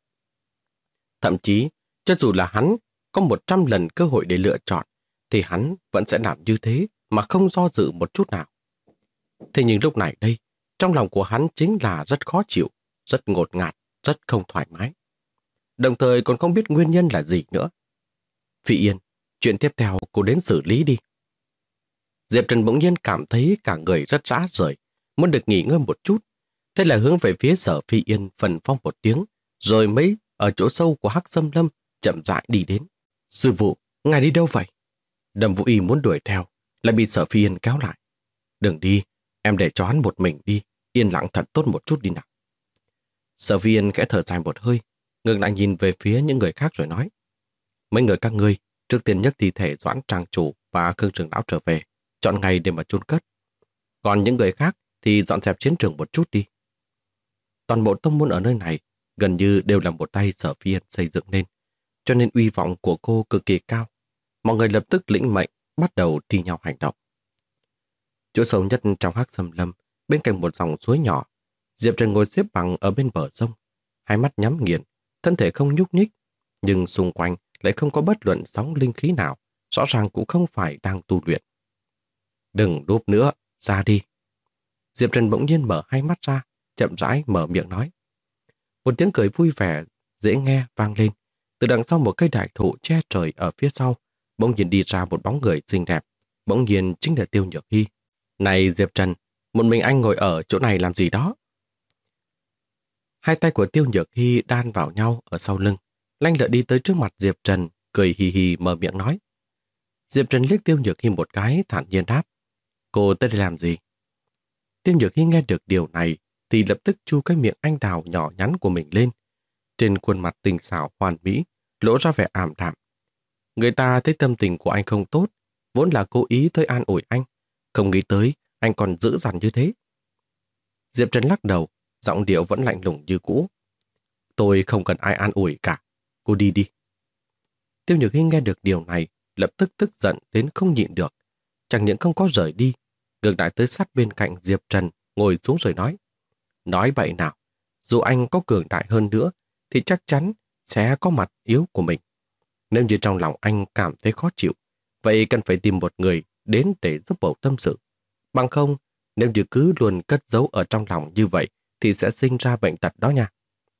Thậm chí, cho dù là hắn có 100 lần cơ hội để lựa chọn, thì hắn vẫn sẽ làm như thế mà không do dự một chút nào. Thế nhưng lúc này đây, trong lòng của hắn chính là rất khó chịu, rất ngột ngạt, rất không thoải mái. Đồng thời còn không biết nguyên nhân là gì nữa. Phi Yên, chuyện tiếp theo cô đến xử lý đi. Diệp Trần bỗng nhiên cảm thấy cả người rất rã rời, muốn được nghỉ ngơi một chút. Thế là hướng về phía Sở Phi Yên phần phong một tiếng, rồi mới ở chỗ sâu của Hắc Xâm Lâm chậm rãi đi đến. Sư phụ, ngài đi đâu vậy? Đầm Vũ Y muốn đuổi theo, lại bị Sở Phi Yên kéo lại. Đừng đi, em để cho hắn một mình đi, yên lặng thật tốt một chút đi nào. Sở Phi Yên khẽ thở dài một hơi, ngược lại nhìn về phía những người khác rồi nói. Mấy người các ngươi, trước tiên nhấc thi thể Doãn Trang Chủ và Khương Trường Lão trở về, chọn ngày để mà chôn cất. Còn những người khác thì dọn dẹp chiến trường một chút đi. Toàn bộ tông môn ở nơi này gần như đều là một tay Sở Phi Yên xây dựng nên, cho nên uy vọng của cô cực kỳ cao. Mọi người lập tức lĩnh mệnh, bắt đầu thi nhau hành động. Chỗ sâu nhất trong Hắc Xâm Lâm, bên cạnh một dòng suối nhỏ, Diệp Trần ngồi xếp bằng ở bên bờ sông, hai mắt nhắm nghiền, thân thể không nhúc nhích, nhưng xung quanh lại không có bất luận sóng linh khí nào, rõ ràng cũng không phải đang tu luyện. Đừng đúp nữa, ra đi. Diệp Trần bỗng nhiên mở hai mắt ra, chậm rãi mở miệng nói. Một tiếng cười vui vẻ, dễ nghe vang lên. Từ đằng sau một cây đại thụ che trời ở phía sau, bỗng nhiên đi ra một bóng người xinh đẹp, bỗng nhiên chính là Tiêu Nhược Hy. Này Diệp Trần, một mình anh ngồi ở chỗ này làm gì đó? Hai tay của Tiêu Nhược Hy đan vào nhau ở sau lưng, lanh lợi đi tới trước mặt Diệp Trần, cười hì hì mở miệng nói. Diệp Trần liếc Tiêu Nhược Hy một cái, thản nhiên đáp. Cô tới đây làm gì? Tiêu Nhược Hy nghe được điều này thì lập tức chu cái miệng anh đào nhỏ nhắn của mình lên. Trên khuôn mặt tình xảo hoàn mỹ lộ ra vẻ ảm đạm. Người ta thấy tâm tình của anh không tốt, vốn là cố ý tới an ủi anh, không nghĩ tới anh còn dữ dằn như thế. Diệp Trần lắc đầu, giọng điệu vẫn lạnh lùng như cũ. Tôi không cần ai an ủi cả, cô đi đi. Tiêu Nhược Hy nghe được điều này, lập tức tức giận đến không nhịn được. Chẳng những không có rời đi, ngược lại tới sát bên cạnh Diệp Trần, ngồi xuống rồi nói. Nói vậy nào, dù anh có cường đại hơn nữa, thì chắc chắn sẽ có mặt yếu của mình. Nếu như trong lòng anh cảm thấy khó chịu, vậy cần phải tìm một người đến để giúp bầu tâm sự. Bằng không, nếu như cứ luôn cất giấu ở trong lòng như vậy, thì sẽ sinh ra bệnh tật đó nha.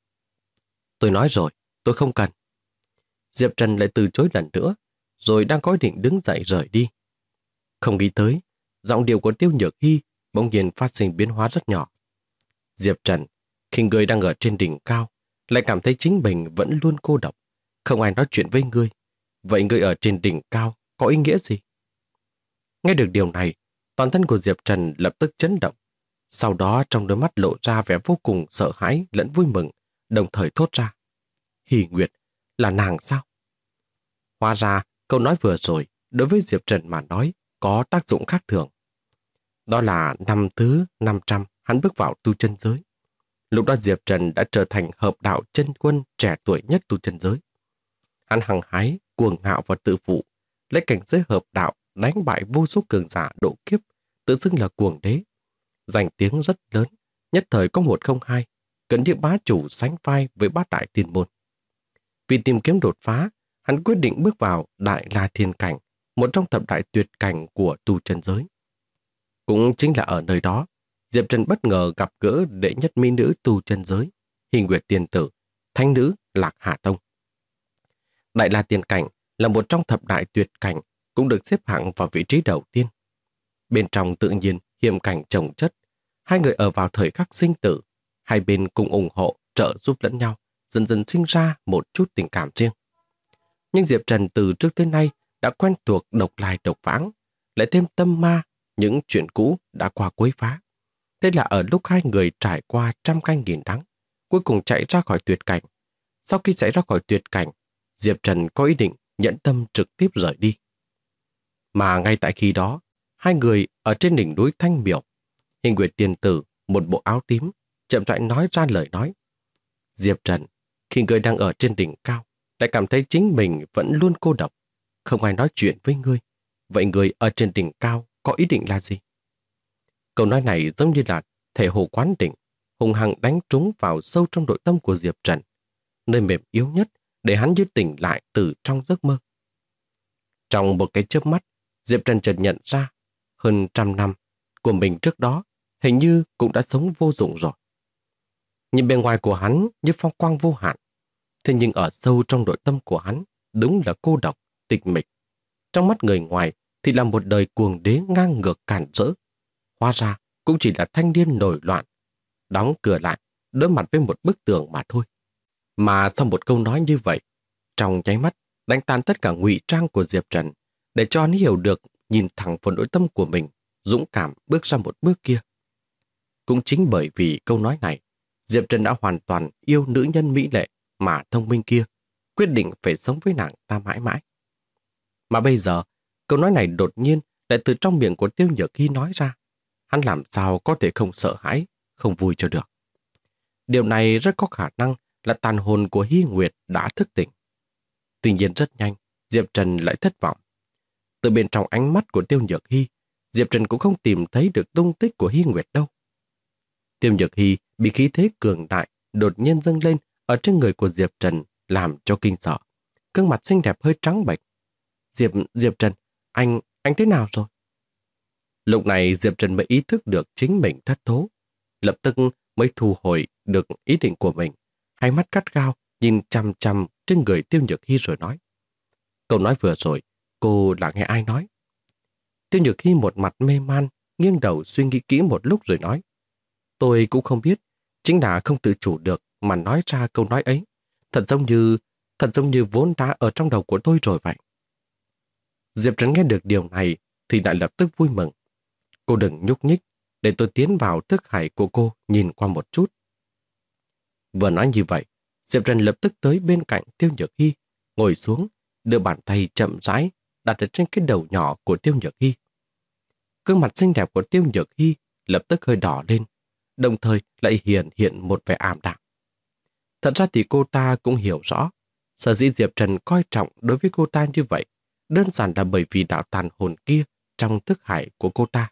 Tôi nói rồi, tôi không cần. Diệp Trần lại từ chối lần nữa, rồi đang có ý định đứng dậy rời đi. Không nghĩ tới, giọng điệu của Tiêu Nhược Hy bỗng nhiên phát sinh biến hóa rất nhỏ. Diệp Trần, khi người đang ở trên đỉnh cao, lại cảm thấy chính mình vẫn luôn cô độc, không ai nói chuyện với ngươi. Vậy ngươi ở trên đỉnh cao có ý nghĩa gì? Nghe được điều này, toàn thân của Diệp Trần lập tức chấn động. Sau đó trong đôi mắt lộ ra vẻ vô cùng sợ hãi lẫn vui mừng, đồng thời thốt ra. Hỷ Nguyệt, là nàng sao? Hóa ra, câu nói vừa rồi, đối với Diệp Trần mà nói, có tác dụng khác thường. Đó là năm thứ 500 hắn bước vào tu chân giới. Lúc đó Diệp Trần đã trở thành hợp đạo chân quân trẻ tuổi nhất tu chân giới. Hắn hăng hái, cuồng ngạo và tự phụ, lấy cảnh giới hợp đạo đánh bại vô số cường giả độ kiếp, tự xưng là cuồng đế. Danh tiếng rất lớn, nhất thời có 102, gần như bá chủ sánh vai với bát đại tiên môn. Vì tìm kiếm đột phá, hắn quyết định bước vào Đại La Thiên Cảnh, một trong thập đại tuyệt cảnh của tu chân giới. Cũng chính là ở nơi đó, Diệp Trần bất ngờ gặp gỡ đệ nhất mỹ nữ tu chân giới, Hình Nguyệt Tiên Tử, thánh nữ Lạc Hà Tông. Đại La Thiên Cảnh là một trong thập đại tuyệt cảnh, cũng được xếp hạng vào vị trí đầu tiên. Bên trong tự nhiên hiểm cảnh chồng chất, hai người ở vào thời khắc sinh tử, hai bên cùng ủng hộ, trợ giúp lẫn nhau, dần dần sinh ra một chút tình cảm riêng. Nhưng Diệp Trần từ trước tới nay đã quen thuộc độc lai độc vãng, lại thêm tâm ma, những chuyện cũ đã qua quấy phá. Thế là ở lúc hai người trải qua trăm canh nghìn đắng, cuối cùng chạy ra khỏi tuyệt cảnh. Sau khi chạy ra khỏi tuyệt cảnh, Diệp Trần có ý định nhẫn tâm trực tiếp rời đi. Mà ngay tại khi đó, hai người ở trên đỉnh núi Thanh Miểu, Hình Nguyệt Tiên Tử, một bộ áo tím, chậm rãi nói ra lời nói. Diệp Trần, khi ngươi đang ở trên đỉnh cao, lại cảm thấy chính mình vẫn luôn cô độc, không ai nói chuyện với ngươi. Vậy ngươi ở trên đỉnh cao có ý định là gì? Câu nói này giống như là thể hồ quán đỉnh, hùng hăng đánh trúng vào sâu trong nội tâm của Diệp Trần, nơi mềm yếu nhất để hắn như tỉnh lại từ trong giấc mơ. Trong một cái chớp mắt, Diệp Trần chợt nhận ra hơn 100 năm của mình trước đó hình như cũng đã sống vô dụng rồi. Nhìn bề ngoài của hắn như phong quang vô hạn, thế nhưng ở sâu trong nội tâm của hắn đúng là cô độc, tịch mịch. Trong mắt người ngoài thì là một đời cuồng đế ngang ngược cản rỡ. Hóa ra cũng chỉ là thanh niên nổi loạn, đóng cửa lại, đối mặt với một bức tường mà thôi. Mà sau một câu nói như vậy, trong nháy mắt đánh tan tất cả ngụy trang của Diệp Trần, để cho anh hiểu được, nhìn thẳng vào nội tâm của mình, dũng cảm bước ra một bước kia. Cũng chính bởi vì câu nói này, Diệp Trần đã hoàn toàn yêu nữ nhân mỹ lệ mà thông minh kia, quyết định phải sống với nàng ta mãi mãi. Mà bây giờ, câu nói này đột nhiên lại từ trong miệng của Tiêu Nhược Hy nói ra. Hắn làm sao có thể không sợ hãi, không vui cho được. Điều này rất có khả năng là tàn hồn của Hy Nguyệt đã thức tỉnh. Tuy nhiên rất nhanh, Diệp Trần lại thất vọng. Từ bên trong ánh mắt của Tiêu Nhược Hy, Diệp Trần cũng không tìm thấy được tung tích của Hy Nguyệt đâu. Tiêu Nhược Hy bị khí thế cường đại đột nhiên dâng lên ở trên người của Diệp Trần, làm cho kinh sợ. Gương mặt xinh đẹp hơi trắng bệch. Diệp Trần, anh thế nào rồi? Lúc này Diệp Trần mới ý thức được chính mình thất thố. Lập tức mới thu hồi được ý định của mình. Hai mắt cắt gao nhìn chằm chằm trên người Tiêu Nhược Hy rồi nói. Câu nói vừa rồi, cô là nghe ai nói? Tiêu Nhược Hy một mặt mê man, nghiêng đầu suy nghĩ kỹ một lúc rồi nói. Tôi cũng không biết, chính là không tự chủ được mà nói ra câu nói ấy. Thật giống như vốn đã ở trong đầu của tôi rồi vậy. Diệp Trần nghe được điều này thì lại lập tức vui mừng. Cô đừng nhúc nhích, để tôi tiến vào thức hải của cô nhìn qua một chút. Vừa nói như vậy, Diệp Trần lập tức tới bên cạnh Tiêu Nhược Hy, ngồi xuống, đưa bàn tay chậm rãi đặt ở trên cái đầu nhỏ của Tiêu Nhược Hy. Gương mặt xinh đẹp của Tiêu Nhược Hy lập tức hơi đỏ lên, đồng thời lại hiện một vẻ ảm đạm. Thật ra thì cô ta cũng hiểu rõ, sở dĩ Diệp Trần coi trọng đối với cô ta như vậy, đơn giản là bởi vì đạo tàn hồn kia trong thức hải của cô ta.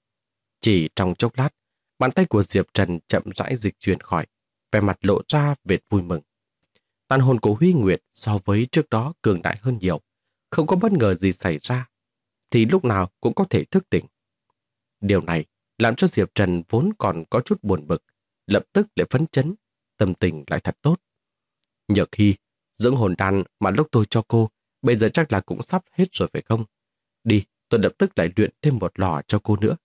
Chỉ trong chốc lát, bàn tay của Diệp Trần chậm rãi dịch chuyển khỏi, vẻ mặt lộ ra vệt vui mừng. Tàn hồn của Huy Nguyệt so với trước đó cường đại hơn nhiều, không có bất ngờ gì xảy ra, thì lúc nào cũng có thể thức tỉnh. Điều này làm cho Diệp Trần vốn còn có chút buồn bực, lập tức lại phấn chấn, tâm tình lại thật tốt. Nhược Hy, dưỡng hồn đan mà lúc tôi cho cô, bây giờ chắc là cũng sắp hết rồi phải không? Đi, tôi lập tức lại luyện thêm một lò cho cô nữa.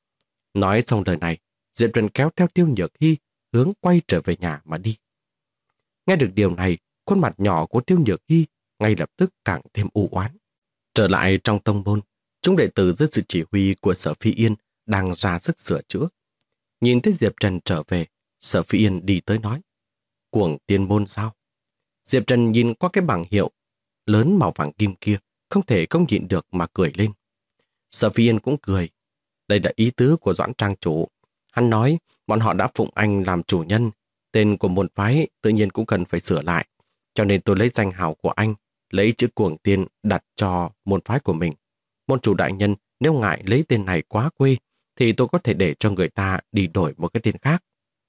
Nói xong lời này, Diệp Trần kéo theo Tiêu Nhược Hy hướng quay trở về nhà mà đi. Nghe được điều này, khuôn mặt nhỏ của Tiêu Nhược Hy ngay lập tức càng thêm u oán. Trở lại trong tông môn, chúng đệ tử dưới sự chỉ huy của Sở Phi Yên đang ra sức sửa chữa. Nhìn thấy Diệp Trần trở về, Sở Phi Yên đi tới nói. Cuồng tiên môn sao? Diệp Trần nhìn qua cái bảng hiệu lớn màu vàng kim kia, không thể không nhịn được mà cười lên. Sở Phi Yên cũng cười. Đây là ý tứ của Doãn Trang chủ. Hắn nói bọn họ đã phụng anh làm chủ nhân, tên của môn phái tự nhiên cũng cần phải sửa lại. Cho nên tôi lấy danh hào của anh, lấy chữ cuồng tiên đặt cho môn phái của mình. Môn chủ đại nhân nếu ngại lấy tên này quá quê, thì tôi có thể để cho người ta đi đổi một cái tên khác.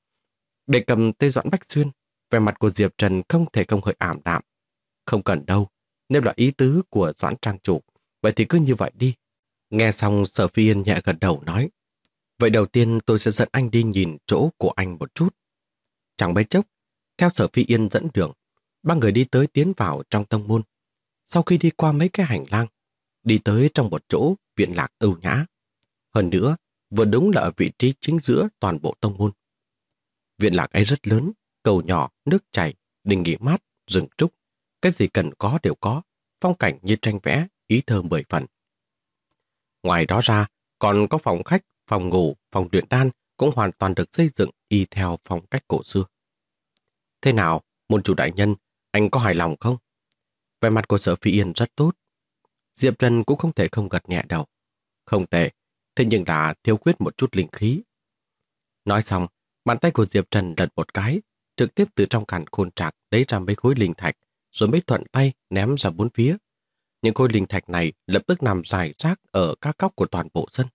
Để cầm tên Doãn Bách Xuyên, vẻ mặt của Diệp Trần không thể không hơi ảm đạm. Không cần đâu, nếu là ý tứ của Doãn Trang chủ, vậy thì cứ như vậy đi. Nghe xong Sở Phi Yên nhẹ gật đầu nói. Vậy đầu tiên tôi sẽ dẫn anh đi nhìn chỗ của anh một chút. Chẳng mấy chốc, theo Sở Phi Yên dẫn đường, ba người đi tới tiến vào trong tông môn. Sau khi đi qua mấy cái hành lang, đi tới trong một chỗ viện lạc ưu nhã. Hơn nữa, vừa đúng là ở vị trí chính giữa toàn bộ tông môn. Viện lạc ấy rất lớn, cầu nhỏ, nước chảy, đình nghỉ mát, rừng trúc. Cái gì cần có đều có, phong cảnh như tranh vẽ, ý thơ 10 phần. Ngoài đó ra, còn có phòng khách, phòng ngủ, phòng luyện đan cũng hoàn toàn được xây dựng y theo phong cách cổ xưa. Thế nào, môn chủ đại nhân, anh có hài lòng không? Vẻ mặt của Sở Phi Yên rất tốt. Diệp Trần cũng không thể không gật nhẹ đầu. Không tệ, thế nhưng là thiếu khuyết một chút linh khí. Nói xong, bàn tay của Diệp Trần lật một cái, trực tiếp từ trong càn khôn trạc lấy ra mấy khối linh thạch, rồi mới thuận tay ném ra bốn phía. Những khối linh thạch này lập tức nằm rải rác ở các góc của toàn bộ sân.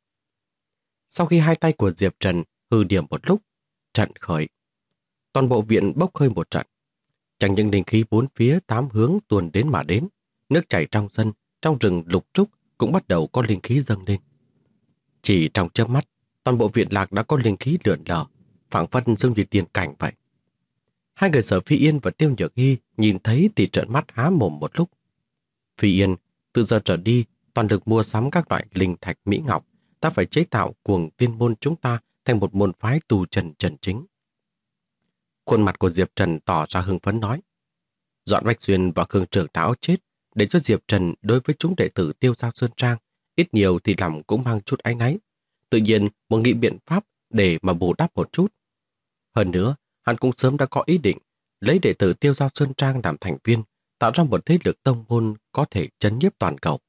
Sau khi hai tay của Diệp Trần hư điểm một lúc, trận khởi. Toàn bộ viện bốc hơi một trận. Chẳng những linh khí bốn phía tám hướng tuôn đến mà đến, nước chảy trong sân, trong rừng lục trúc cũng bắt đầu có linh khí dâng lên. Chỉ trong chớp mắt, toàn bộ viện lạc đã có linh khí lượn lờ, phảng phất giống như tiên cảnh vậy. Hai người Sở Phi Yên và Tiêu Nhược Hy nhìn thấy thì trợn mắt há mồm một lúc. Phi Yên, từ giờ trở đi, toàn lực mua sắm các loại linh thạch mỹ ngọc, ta phải chế tạo cuồng tiên môn chúng ta thành một môn phái tu trần chính. Khuôn mặt của Diệp Trần tỏ ra hưng phấn nói. Dọn Bách Xuyên và Khương trưởng lão chết để cho Diệp Trần đối với chúng đệ tử Tiêu Giao Sơn Trang ít nhiều thì lòng cũng mang chút áy náy. Tự nhiên muốn nghĩ biện pháp để mà bù đắp một chút. Hơn nữa, hắn cũng sớm đã có ý định lấy đệ tử Tiêu Giao Sơn Trang làm thành viên, tạo ra một thế lực tông môn có thể chấn nhiếp toàn cầu.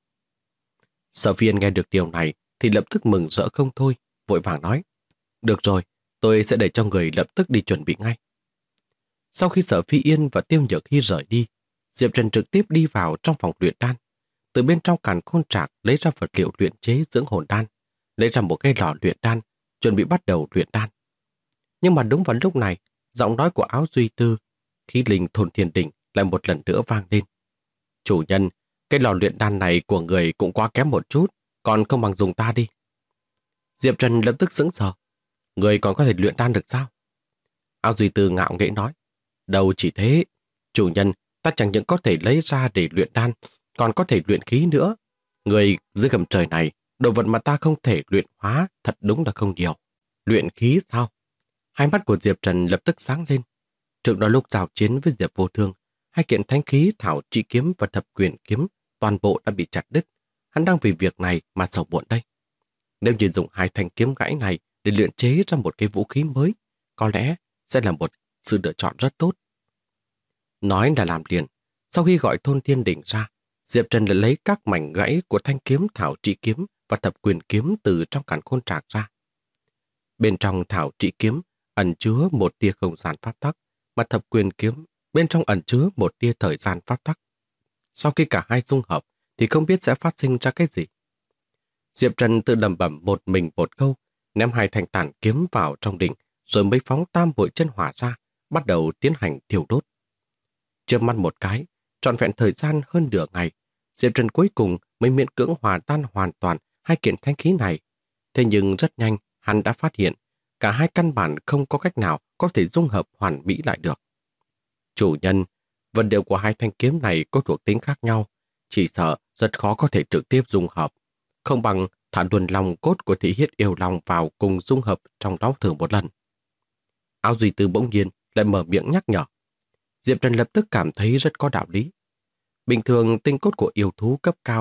Sở Phi Yên nghe được điều này thì lập tức mừng rỡ không thôi, vội vàng nói. Được rồi, tôi sẽ để cho người lập tức đi chuẩn bị ngay. Sau khi Sở Phi Yên và Tiêu Nhược Hy rời đi, Diệp Trần trực tiếp đi vào trong phòng luyện đan. Từ bên trong càn khôn trạc lấy ra vật liệu luyện chế dưỡng hồn đan, lấy ra một cái lò luyện đan, chuẩn bị bắt đầu luyện đan. Nhưng mà đúng vào lúc này, giọng nói của Áo Duy Tư, khí linh thôn thiên đỉnh lại một lần nữa vang lên. Chủ nhân, cái lò luyện đan này của người cũng quá kém một chút, còn không bằng dùng ta đi. Diệp Trần lập tức sững sờ. Người còn có thể luyện đan được sao? Áo Duy Tư ngạo nghễ nói. Đâu chỉ thế, chủ nhân, ta chẳng những có thể lấy ra để luyện đan, còn có thể luyện khí nữa. Người dưới gầm trời này, đồ vật mà ta không thể luyện hóa thật đúng là không nhiều. Luyện khí sao? Hai mắt của Diệp Trần lập tức sáng lên. Trước đó lúc giao chiến với Diệp Vô Thương, hai kiện thánh khí thảo trị kiếm và thập quyền kiếm toàn bộ đã bị chặt đứt. Hắn đang vì việc này mà sầu muộn đây. Nếu như dùng hai thanh kiếm gãy này để luyện chế ra một cái vũ khí mới, có lẽ sẽ là một sự lựa chọn rất tốt. Nói là làm liền. Sau khi gọi Thôn Thiên Đỉnh ra, Diệp Trần lại lấy các mảnh gãy của thanh kiếm thảo trị kiếm và thập quyền kiếm từ trong càn khôn trạc ra. Bên trong thảo trị kiếm ẩn chứa một tia không gian pháp tắc, mà thập quyền kiếm bên trong ẩn chứa một tia thời gian pháp tắc. Sau khi cả hai dung hợp thì không biết sẽ phát sinh ra cái gì. Diệp Trần tự lẩm bẩm một mình một câu, ném hai thanh tản kiếm vào trong đỉnh, rồi mới phóng tam bội chân hỏa ra, bắt đầu tiến hành thiêu đốt. Chớp mắt một cái, trọn vẹn thời gian hơn nửa ngày, Diệp Trần cuối cùng mới miễn cưỡng hòa tan hoàn toàn hai kiện thanh khí này. Thế nhưng rất nhanh, hắn đã phát hiện cả hai căn bản không có cách nào có thể dung hợp hoàn mỹ lại được. Chủ nhân, vật liệu của hai thanh kiếm này có thuộc tính khác nhau, chỉ sợ rất khó có thể trực tiếp dung hợp. Không bằng thả luồn lòng cốt của Thị Huyết Yêu Long vào cùng dung hợp trong đó thử một lần. Áo Duy Tư bỗng nhiên lại mở miệng nhắc nhở. Diệp Trần lập tức cảm thấy rất có đạo lý. Bình thường tinh cốt của yêu thú cấp cao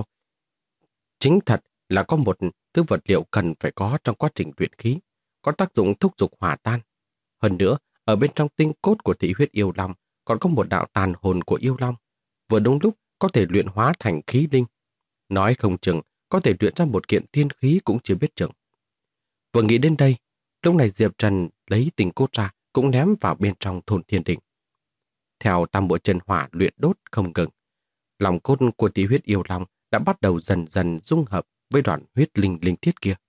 chính thật là có một thứ vật liệu cần phải có trong quá trình luyện khí, có tác dụng thúc giục hỏa tan. Hơn nữa, ở bên trong tinh cốt của Thị Huyết Yêu Long còn có một đạo tàn hồn của yêu long, vừa đúng lúc có thể luyện hóa thành khí linh. Nói không chừng có thể luyện ra một kiện thiên khí cũng chưa biết chừng. Vừa nghĩ đến đây, lúc này Diệp Trần lấy tinh cốt ra cũng ném vào bên trong Thôn Thiên Đỉnh. Theo tam bộ chân hỏa luyện đốt không ngừng, lòng cốt của Thị Huyết Yêu Long đã bắt đầu dần dần dung hợp với đoạn huyết linh linh thiết kia.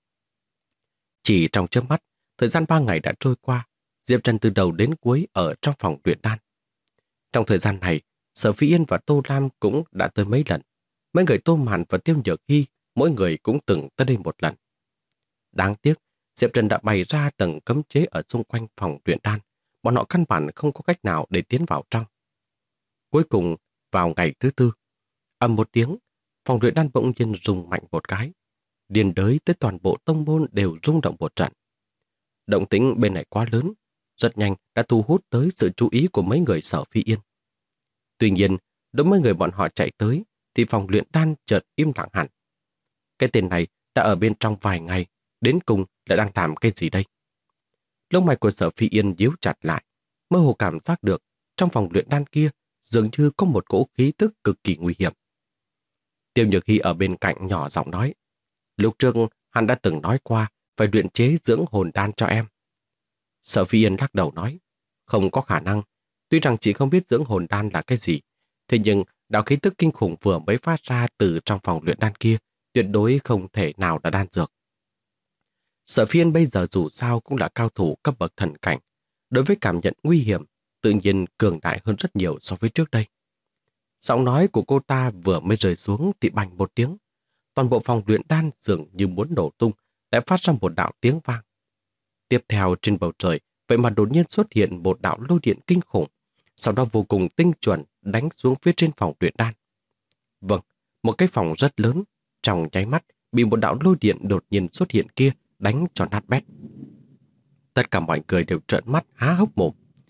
Chỉ trong chớp mắt, thời gian 3 ngày đã trôi qua, Diệp Trần từ đầu đến cuối ở trong phòng luyện đan. Trong thời gian này, Sở Phi Yên và Tô Lam cũng đã tới mấy lần. Mấy người Tô Mạn và Tiêu Nhược Hy, mỗi người cũng từng tới đây một lần. Đáng tiếc, Diệp Trần đã bày ra tầng cấm chế ở xung quanh phòng luyện đan. Bọn họ căn bản không có cách nào để tiến vào trong. Cuối cùng, vào ngày thứ tư, ầm một tiếng, phòng luyện đan bỗng nhiên rung mạnh một cái. Điền đới tới toàn bộ tông môn đều rung động một trận. Động tĩnh bên này quá lớn, rất nhanh đã thu hút tới sự chú ý của mấy người Sở Phi Yên. Tuy nhiên, lúc mấy người bọn họ chạy tới, thì phòng luyện đan chợt im lặng hẳn. Cái tên này đã ở bên trong vài ngày, đến cùng lại đang làm cái gì đây? Lông mày của Sở Phi Yên nhíu chặt lại, mơ hồ cảm giác được trong phòng luyện đan kia dường như có một cỗ khí tức cực kỳ nguy hiểm. Tiêu Nhược Hy ở bên cạnh nhỏ giọng nói, lúc trước hắn đã từng nói qua phải luyện chế dưỡng hồn đan cho em. Sở Phi Yên lắc đầu nói, không có khả năng. Tuy rằng chị không biết dưỡng hồn đan là cái gì, thế nhưng đạo khí tức kinh khủng vừa mới phát ra từ trong phòng luyện đan kia tuyệt đối không thể nào là đan dược. Sở Phi Yên bây giờ dù sao cũng là cao thủ cấp bậc thần cảnh, đối với cảm nhận nguy hiểm tự nhiên cường đại hơn rất nhiều so với trước đây. Giọng nói của cô ta vừa mới rơi xuống thì bành một tiếng, toàn bộ phòng luyện đan dường như muốn nổ tung, lại phát ra một đạo tiếng vang. Tiếp theo trên bầu trời, vậy mà đột nhiên xuất hiện một đạo lôi điện kinh khủng, sau đó vô cùng tinh chuẩn đánh xuống phía trên phòng luyện đan. Vâng, một cái phòng rất lớn, trong nháy mắt bị một đạo lôi điện đột nhiên xuất hiện kia đánh cho nát bét. Tất cả mọi người đều trợn mắt há hốc mồm.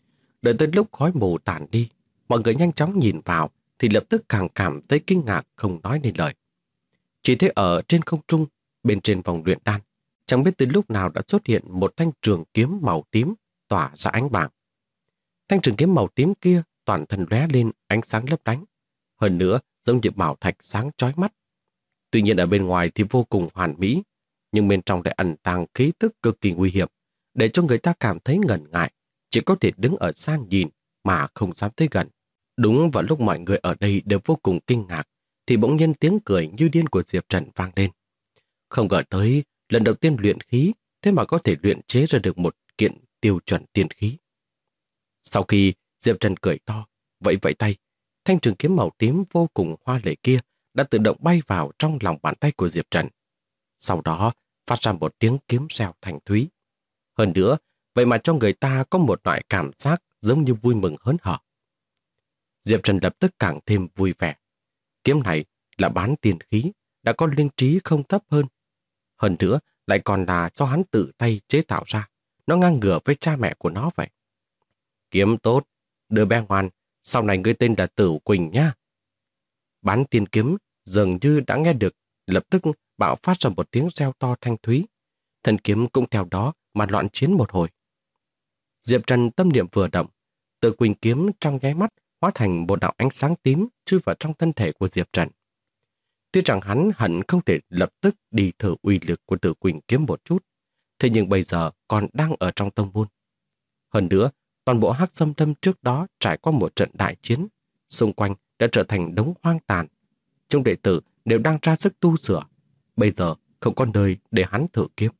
Đợi tới lúc khói mù tàn đi, mọi người nhanh chóng nhìn vào thì lập tức càng cảm thấy kinh ngạc không nói nên lời. Chỉ thấy ở trên không trung, bên trên vòng luyện đan, chẳng biết từ lúc nào đã xuất hiện một thanh trường kiếm màu tím tỏa ra ánh vàng. Thanh trường kiếm màu tím kia toàn thân lóe lên ánh sáng lấp lánh, hơn nữa giống như bảo thạch sáng chói mắt. Tuy nhiên ở bên ngoài thì vô cùng hoàn mỹ, nhưng bên trong lại ẩn tàng khí tức cực kỳ nguy hiểm, để cho người ta cảm thấy ngần ngại, chỉ có thể đứng ở xa nhìn mà không dám tới gần. Đúng vào lúc mọi người ở đây đều vô cùng kinh ngạc, thì bỗng nhiên tiếng cười như điên của Diệp Trần vang lên. Không ngờ tới, lần đầu tiên luyện khí, thế mà có thể luyện chế ra được một kiện tiêu chuẩn tiên khí. Sau khi Diệp Trần cười to, vẫy tay, thanh trường kiếm màu tím vô cùng hoa lệ kia đã tự động bay vào trong lòng bàn tay của Diệp Trần. Sau đó phát ra một tiếng kiếm reo thanh thúy. Hơn nữa, vậy mà cho người ta có một loại cảm giác giống như vui mừng hớn hở. Diệp Trần lập tức càng thêm vui vẻ. Kiếm này là bán tiền khí, đã có linh trí không thấp hơn. Hơn nữa, lại còn là do hắn tự tay chế tạo ra. Nó ngang ngửa với cha mẹ của nó vậy. Kiếm tốt, đứa bé ngoan, sau này ngươi tên là Tử Quỳnh nha. Bán tiền kiếm dường như đã nghe được, lập tức bạo phát ra một tiếng reo to thanh thúy. Thần kiếm cũng theo đó mà loạn chiến một hồi. Diệp Trần tâm niệm vừa động, Tử Quỳnh kiếm trong nháy mắt hóa thành một đạo ánh sáng tím chui vào trong thân thể của Diệp Trần. Tuy rằng hắn hận không thể lập tức đi thử uy lực của Tử Quỳnh kiếm một chút, thế nhưng bây giờ còn đang ở trong tông môn. Hơn nữa, toàn bộ Hắc Xâm Lâm trước đó trải qua một trận đại chiến, xung quanh đã trở thành đống hoang tàn. Chúng đệ tử đều đang ra sức tu sửa, bây giờ không có nơi để hắn thử kiếm.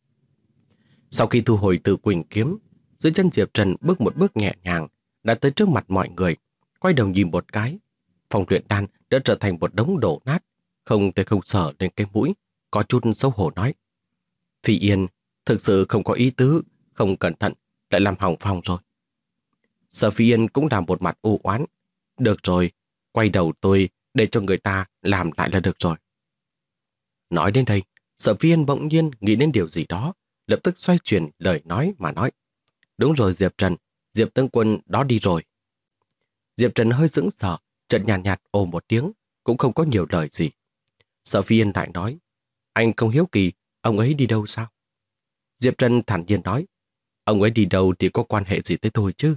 Sau khi thu hồi Tử Quỳnh kiếm, dưới chân Diệp Trần bước một bước nhẹ nhàng, đã tới trước mặt mọi người, quay đầu nhìn một cái. Phòng luyện đan đã trở thành một đống đổ nát, không thể không sờ lên cái mũi, có chút xấu hổ nói. Phi Yên, thực sự không có ý tứ, không cẩn thận, lại làm hỏng phòng rồi. Sở Phi Yên cũng làm một mặt u oán. Được rồi, quay đầu tôi để cho người ta làm lại là được rồi. Nói đến đây, Sở Phi Yên bỗng nhiên nghĩ đến điều gì đó, lập tức xoay chuyển lời nói mà nói. Đúng rồi Diệp Trần, Diệp tướng quân đó đi rồi. Diệp Trần hơi sững sờ, chợt nhàn nhạt ồ một tiếng, cũng không có nhiều lời gì. Sở Phi Yên lại nói, anh không hiếu kỳ, ông ấy đi đâu sao? Diệp Trần thản nhiên nói, ông ấy đi đâu thì có quan hệ gì tới tôi chứ?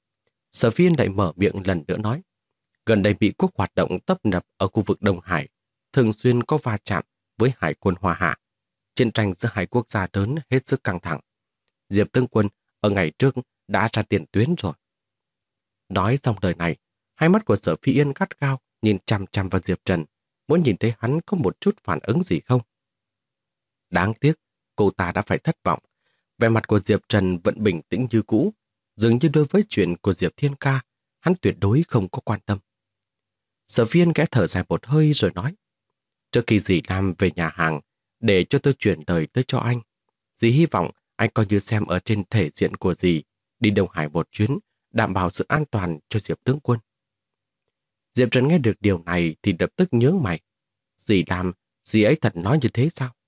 Sở Phi Yên lại mở miệng lần nữa nói, gần đây Mỹ quốc hoạt động tấp nập ở khu vực Đông Hải, thường xuyên có va chạm với hải quân Hoa Hạ. Chiến tranh giữa hai quốc gia lớn hết sức căng thẳng. Diệp tướng quân ở ngày trước đã ra tiền tuyến rồi. Nói xong lời này, hai mắt của Sở Phi Yên gắt gao nhìn chằm chằm vào Diệp Trần, muốn nhìn thấy hắn có một chút phản ứng gì không. Đáng tiếc, cô ta đã phải thất vọng. Vẻ mặt của Diệp Trần vẫn bình tĩnh như cũ, dường như đối với chuyện của Diệp Thiên Ca, hắn tuyệt đối không có quan tâm. Sở Phi Yên khẽ thở dài một hơi rồi nói, trước khi dì Lam về nhà hàng, để cho tôi chuyển lời tới cho anh. Dì hy vọng anh coi như xem ở trên thể diện của dì, đi Đông Hải một chuyến, đảm bảo sự an toàn cho Diệp tướng quân. Diệp Trần nghe được điều này thì lập tức nhướng mày. Dì Lam, dì ấy thật nói như thế sao?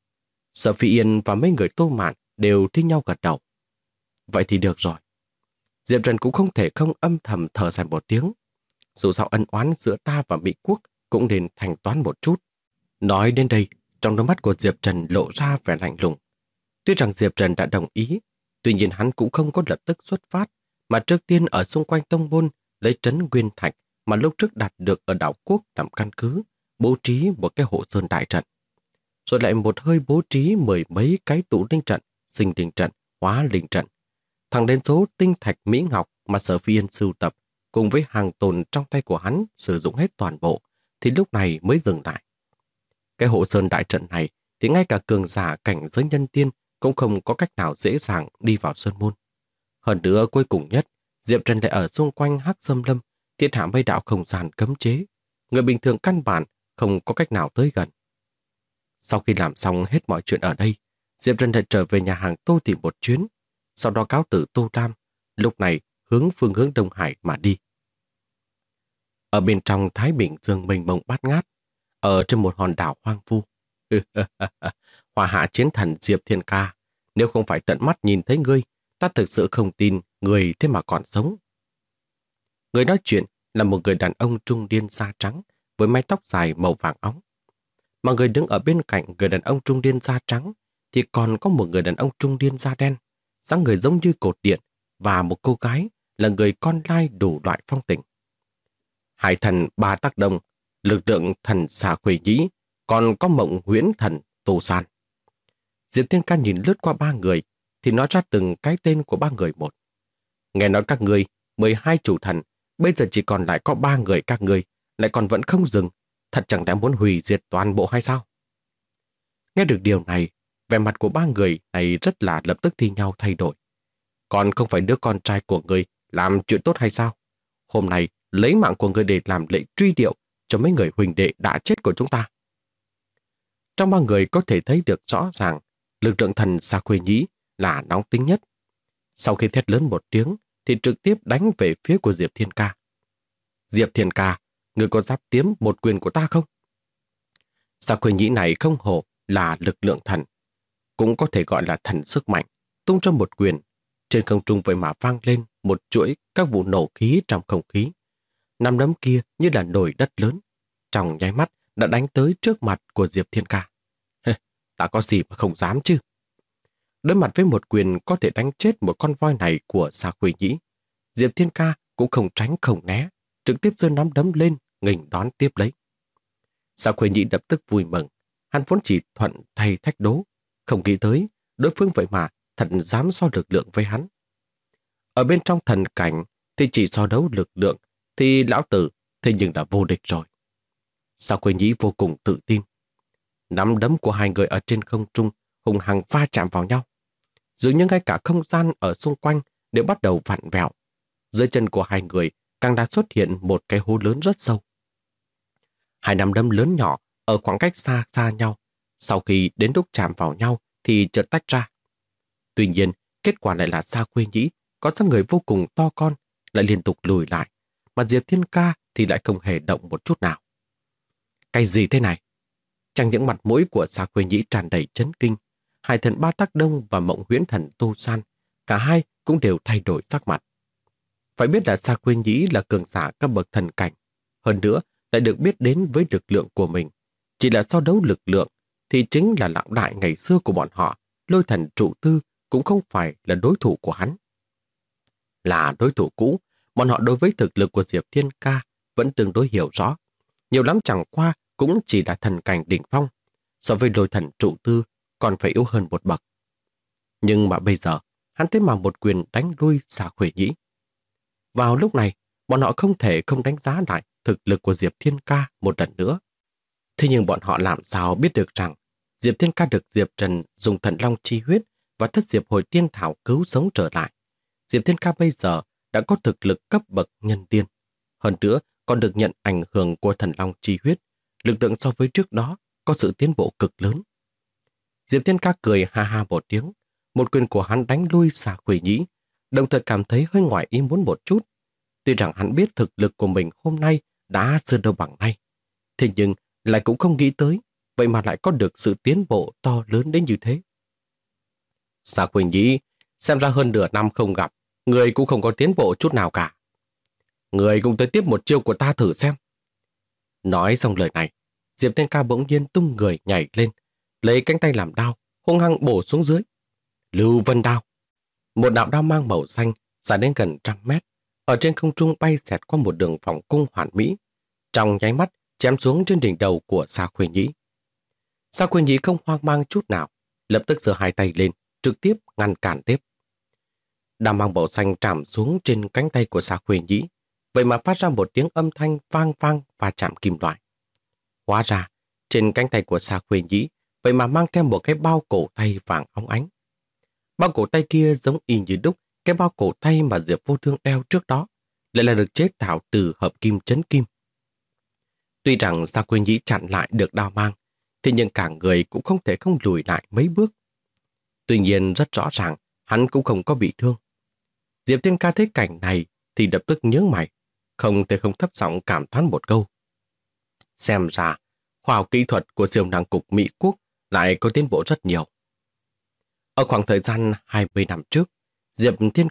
Sở Phi Yên và mấy người Tô Mạn đều thi nhau gật đầu. Vậy thì được rồi. Diệp Trần cũng không thể không âm thầm thở dài một tiếng. Dù sao ân oán giữa ta và Mỹ quốc cũng nên thanh toán một chút. Nói đến đây, trong đôi mắt của Diệp Trần lộ ra vẻ lạnh lùng. Tuy rằng Diệp Trần đã đồng ý, tuy nhiên hắn cũng không có lập tức xuất phát, mà trước tiên ở xung quanh tông môn lấy trấn Nguyên Thạch mà lúc trước đạt được ở đảo quốc làm căn cứ, bố trí một cái hộ sơn đại trận. Rồi lại một hơi bố trí 10 mấy cái tụ linh trận, sinh linh trận, hóa linh trận. Thẳng đến số tinh thạch mỹ ngọc mà Sở Phi Yên sưu tập cùng với hàng tồn trong tay của hắn sử dụng hết toàn bộ, thì lúc này mới dừng lại. Cái hộ sơn đại trận này thì ngay cả cường giả cảnh giới nhân tiên cũng không có cách nào dễ dàng đi vào sơn môn. Hơn nữa cuối cùng nhất, Diệp Trần lại ở xung quanh Hắc Xâm Lâm, thiết hạ mấy đạo không gian cấm chế. Người bình thường căn bản không có cách nào tới gần. Sau khi làm xong hết mọi chuyện ở đây, Diệp Trần lại trở về nhà hàng Tô Thị một chuyến, sau đó cáo từ Tô Lam, lúc này hướng phương hướng Đông Hải mà đi. Ở bên trong Thái Bình Dương mênh mông bát ngát, ở trên một hòn đảo hoang vu. Hỏa hạ chiến thần Diệp Thiên Ca, nếu không phải tận mắt nhìn thấy ngươi, ta thực sự không tin người thế mà còn sống. Người nói chuyện là một người đàn ông trung niên da trắng với mái tóc dài màu vàng óng. Mà người đứng ở bên cạnh người đàn ông trung niên da trắng thì còn có một người đàn ông trung niên da đen, dáng người giống như cột điện, và một cô gái là người con lai đủ loại phong tình. Hải thần Ba Tác Đông, lực lượng thần xà Khuê Nhĩ, còn có Mộng Huyễn thần Tô San. Diệp Thiên Ca nhìn lướt qua ba người thì nói ra từng cái tên của ba người một. Nghe nói các ngươi 12 chủ thần, bây giờ chỉ còn lại có 3 người các ngươi, lại còn vẫn không dừng, thật chẳng lẽ muốn hủy diệt toàn bộ hay sao? Nghe được điều này, vẻ mặt của ba người này rất là lập tức thi nhau thay đổi. Còn không phải đứa con trai của ngươi làm chuyện tốt hay sao? Hôm nay lấy mạng của ngươi để làm lễ truy điệu cho mấy người huỳnh đệ đã chết của chúng ta. Trong ba người có thể thấy được rõ ràng lực lượng thần Sa Khuê Nhĩ là nóng tính nhất. Sau khi thét lớn một tiếng thì trực tiếp đánh về phía của Diệp Thiên Ca. Diệp Thiên Ca, ngươi có dám tiếm một quyền của ta không? Sa Khuê Nhĩ này không hổ là lực lượng thần, cũng có thể gọi là thần sức mạnh, tung trong một quyền. Trên không trung vậy mà vang lên một chuỗi các vụ nổ khí trong không khí. Nắm đấm kia như là nồi đất lớn, trong nháy mắt đã đánh tới trước mặt của Diệp Thiên Ca. Ta có gì mà không dám chứ? Đối mặt với một quyền có thể đánh chết một con voi này của Sa Khuê Nhĩ, Diệp Thiên Ca cũng không tránh không né, trực tiếp giơ nắm đấm lên, nghênh đón tiếp lấy. Sa Khuê Nhĩ lập tức vui mừng, hắn vốn chỉ thuận thay thách đố, không nghĩ tới đối phương vậy mà thật dám so lực lượng với hắn. Ở bên trong thần cảnh thì chỉ so đấu lực lượng thì lão tử thế nhưng đã vô địch rồi. Sa Khuê Nhĩ vô cùng tự tin. Nắm đấm của hai người ở trên không trung hùng hăng va chạm vào nhau. Dường như ngay cả không gian ở xung quanh đều bắt đầu vặn vẹo. Dưới chân của hai người càng đã xuất hiện một cái hố lớn rất sâu. Hai nắm đấm lớn nhỏ ở khoảng cách xa xa nhau, sau khi đến lúc chạm vào nhau thì chợt tách ra. Tuy nhiên, kết quả lại là Sa Khuê Nhĩ có dáng người vô cùng to con, lại liên tục lùi lại, mà Diệp Thiên Ca thì lại không hề động một chút nào. Cái gì thế này? Chẳng những mặt mũi của Sa Khuê Nhĩ tràn đầy chấn kinh, Hải thần Ba Tác Đông và Mộng Huyễn thần Tô San, cả hai cũng đều thay đổi sắc mặt. Phải biết là Sa Khuê Nhĩ là cường giả các bậc thần cảnh, hơn nữa lại được biết đến với lực lượng của mình. Chỉ là so đấu lực lượng thì chính là lão đại ngày xưa của bọn họ, Lôi thần Trụ Tư, cũng không phải là đối thủ của hắn. Là đối thủ cũ, bọn họ đối với thực lực của Diệp Thiên Ca vẫn tương đối hiểu rõ. Nhiều lắm chẳng qua cũng chỉ là thần cảnh đỉnh phong, so với Lôi thần Trụ Tư còn phải yếu hơn một bậc. Nhưng mà bây giờ, hắn thế mà một quyền đánh lui Sa Khuê Nhĩ. Vào lúc này, bọn họ không thể không đánh giá lại thực lực của Diệp Thiên Ca một lần nữa. Thế nhưng bọn họ làm sao biết được rằng Diệp Thiên Ca được Diệp Trần dùng thần long chi huyết và thất diệp hồi tiên thảo cứu sống trở lại. Diệp Thiên Ca bây giờ đã có thực lực cấp bậc nhân tiên. Hơn nữa còn được nhận ảnh hưởng của thần long chi huyết, lực lượng so với trước đó có sự tiến bộ cực lớn. Diệp Thiên Ca cười ha ha một tiếng, một quyền của hắn đánh lui Sa Khuê Nhĩ, đồng thời cảm thấy hơi ngoài ý muốn một chút. Tuy rằng hắn biết thực lực của mình hôm nay đã xưa đâu bằng nay, thế nhưng lại cũng không nghĩ tới, vậy mà lại có được sự tiến bộ to lớn đến như thế. Sa Khuê Nhĩ, xem ra hơn nửa năm không gặp, người cũng không có tiến bộ chút nào cả. Người cũng tới tiếp một chiêu của ta thử xem. Nói xong lời này, Diệp Thiên Ca bỗng nhiên tung người nhảy lên, lấy cánh tay làm đao, hung hăng bổ xuống dưới. Lưu Vân Đao. Một đạo đao mang màu xanh, dài đến gần 100 mét, ở trên không trung bay xẹt qua một đường vòng cung hoàn mỹ, trong nháy mắt chém xuống trên đỉnh đầu của Sa Khuê Nhĩ. Sa Khuê Nhĩ không hoang mang chút nào, lập tức giơ hai tay lên, trực tiếp ngăn cản tiếp. Đao mang màu xanh chạm xuống trên cánh tay của Sa Khuê Nhĩ, vậy mà phát ra một tiếng âm thanh vang vang và chạm kim loại. Hóa ra, trên cánh tay của Sa Khuê Nhĩ vậy mà mang theo một cái bao cổ tay vàng óng ánh. Bao cổ tay kia giống y như đúc cái bao cổ tay mà Diệp Vô Thương đeo trước đó, lại là được chế tạo từ hợp kim chấn kim. Tuy rằng Sa Khuê Nhĩ chặn lại được đao mang, thế nhưng cả người cũng không thể không lùi lại mấy bước. Tuy nhiên rất rõ ràng, hắn cũng không có bị thương. Diệp Thiên Ca thấy cảnh này thì lập tức nhướng mày, không thể không thấp giọng cảm thán một câu. Xem ra, khoa học kỹ thuật của siêu năng cục Mỹ Quốc lại có tiến bộ rất nhiều. Ở khoảng thời gian 20 năm trước, Diệp Thiên Ca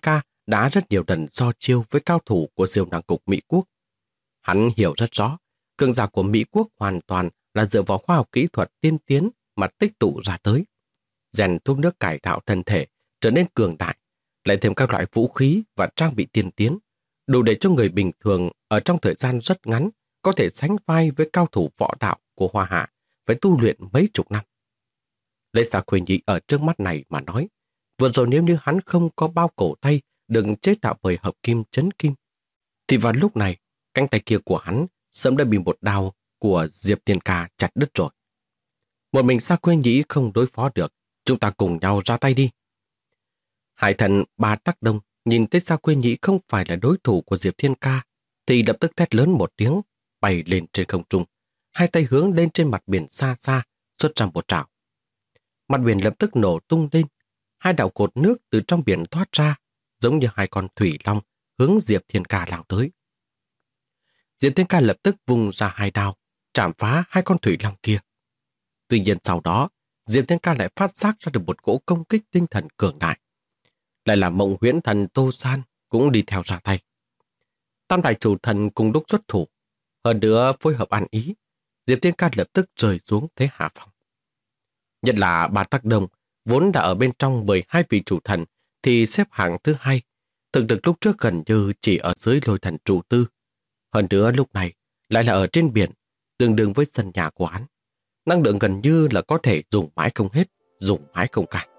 đã rất nhiều lần so chiêu với cao thủ của Diêu Nam Cục Mỹ Quốc. Hắn hiểu rất rõ, cường giả của Mỹ Quốc hoàn toàn là dựa vào khoa học kỹ thuật tiên tiến mà tích tụ ra tới. Rèn thuốc nước cải tạo thân thể trở nên cường đại, lại thêm các loại vũ khí và trang bị tiên tiến, đủ để cho người bình thường ở trong thời gian rất ngắn có thể sánh vai với cao thủ võ đạo của Hoa Hạ, phải tu luyện mấy chục năm. Lê Sa Khuynh Nhi ở trước mắt này mà nói, vừa rồi nếu như hắn không có bao cổ tay đừng chế tạo bởi hợp kim chấn kim, thì vào lúc này, cánh tay kia của hắn sớm đã bị một đao của Diệp Tiên Ca chặt đứt rồi. Một mình Sa Khuynh Nhi không đối phó được, chúng ta cùng nhau ra tay đi. Hải thần Ba Tắc Đông nhìn thấy Sa Khuynh Nhi không phải là đối thủ của Diệp Thiên Ca, thì lập tức thét lớn một tiếng, bay lên trên không trung, hai tay hướng lên trên mặt biển xa xa, xuất ra một trảo. Mặt biển lập tức nổ tung lên, hai đạo cột nước từ trong biển thoát ra, giống như hai con thủy long hướng Diệp Thiên Ca lao tới. Diệp Thiên Ca lập tức vùng ra hai đao, chạm phá hai con thủy long kia. Tuy nhiên sau đó, Diệp Thiên Ca lại phát giác ra được một cỗ công kích tinh thần cường đại. Lại là Mộng Huyễn Thần Tô San cũng đi theo ra tay. Tam đại chủ thần cùng lúc xuất thủ, hơn nữa phối hợp ăn ý, Diệp Thiên Ca lập tức rơi xuống thế hạ phong. Nhất là Ba Tắc Đông, vốn đã ở bên trong 12 vị chủ thần, thì xếp hạng thứ hai, thực lực lúc trước gần như chỉ ở dưới Lôi Thần trụ tư. Hơn nữa lúc này lại là ở trên biển, tương đương với sân nhà của hắn. Năng lượng gần như là có thể dùng mãi không hết, dùng mãi không cạn.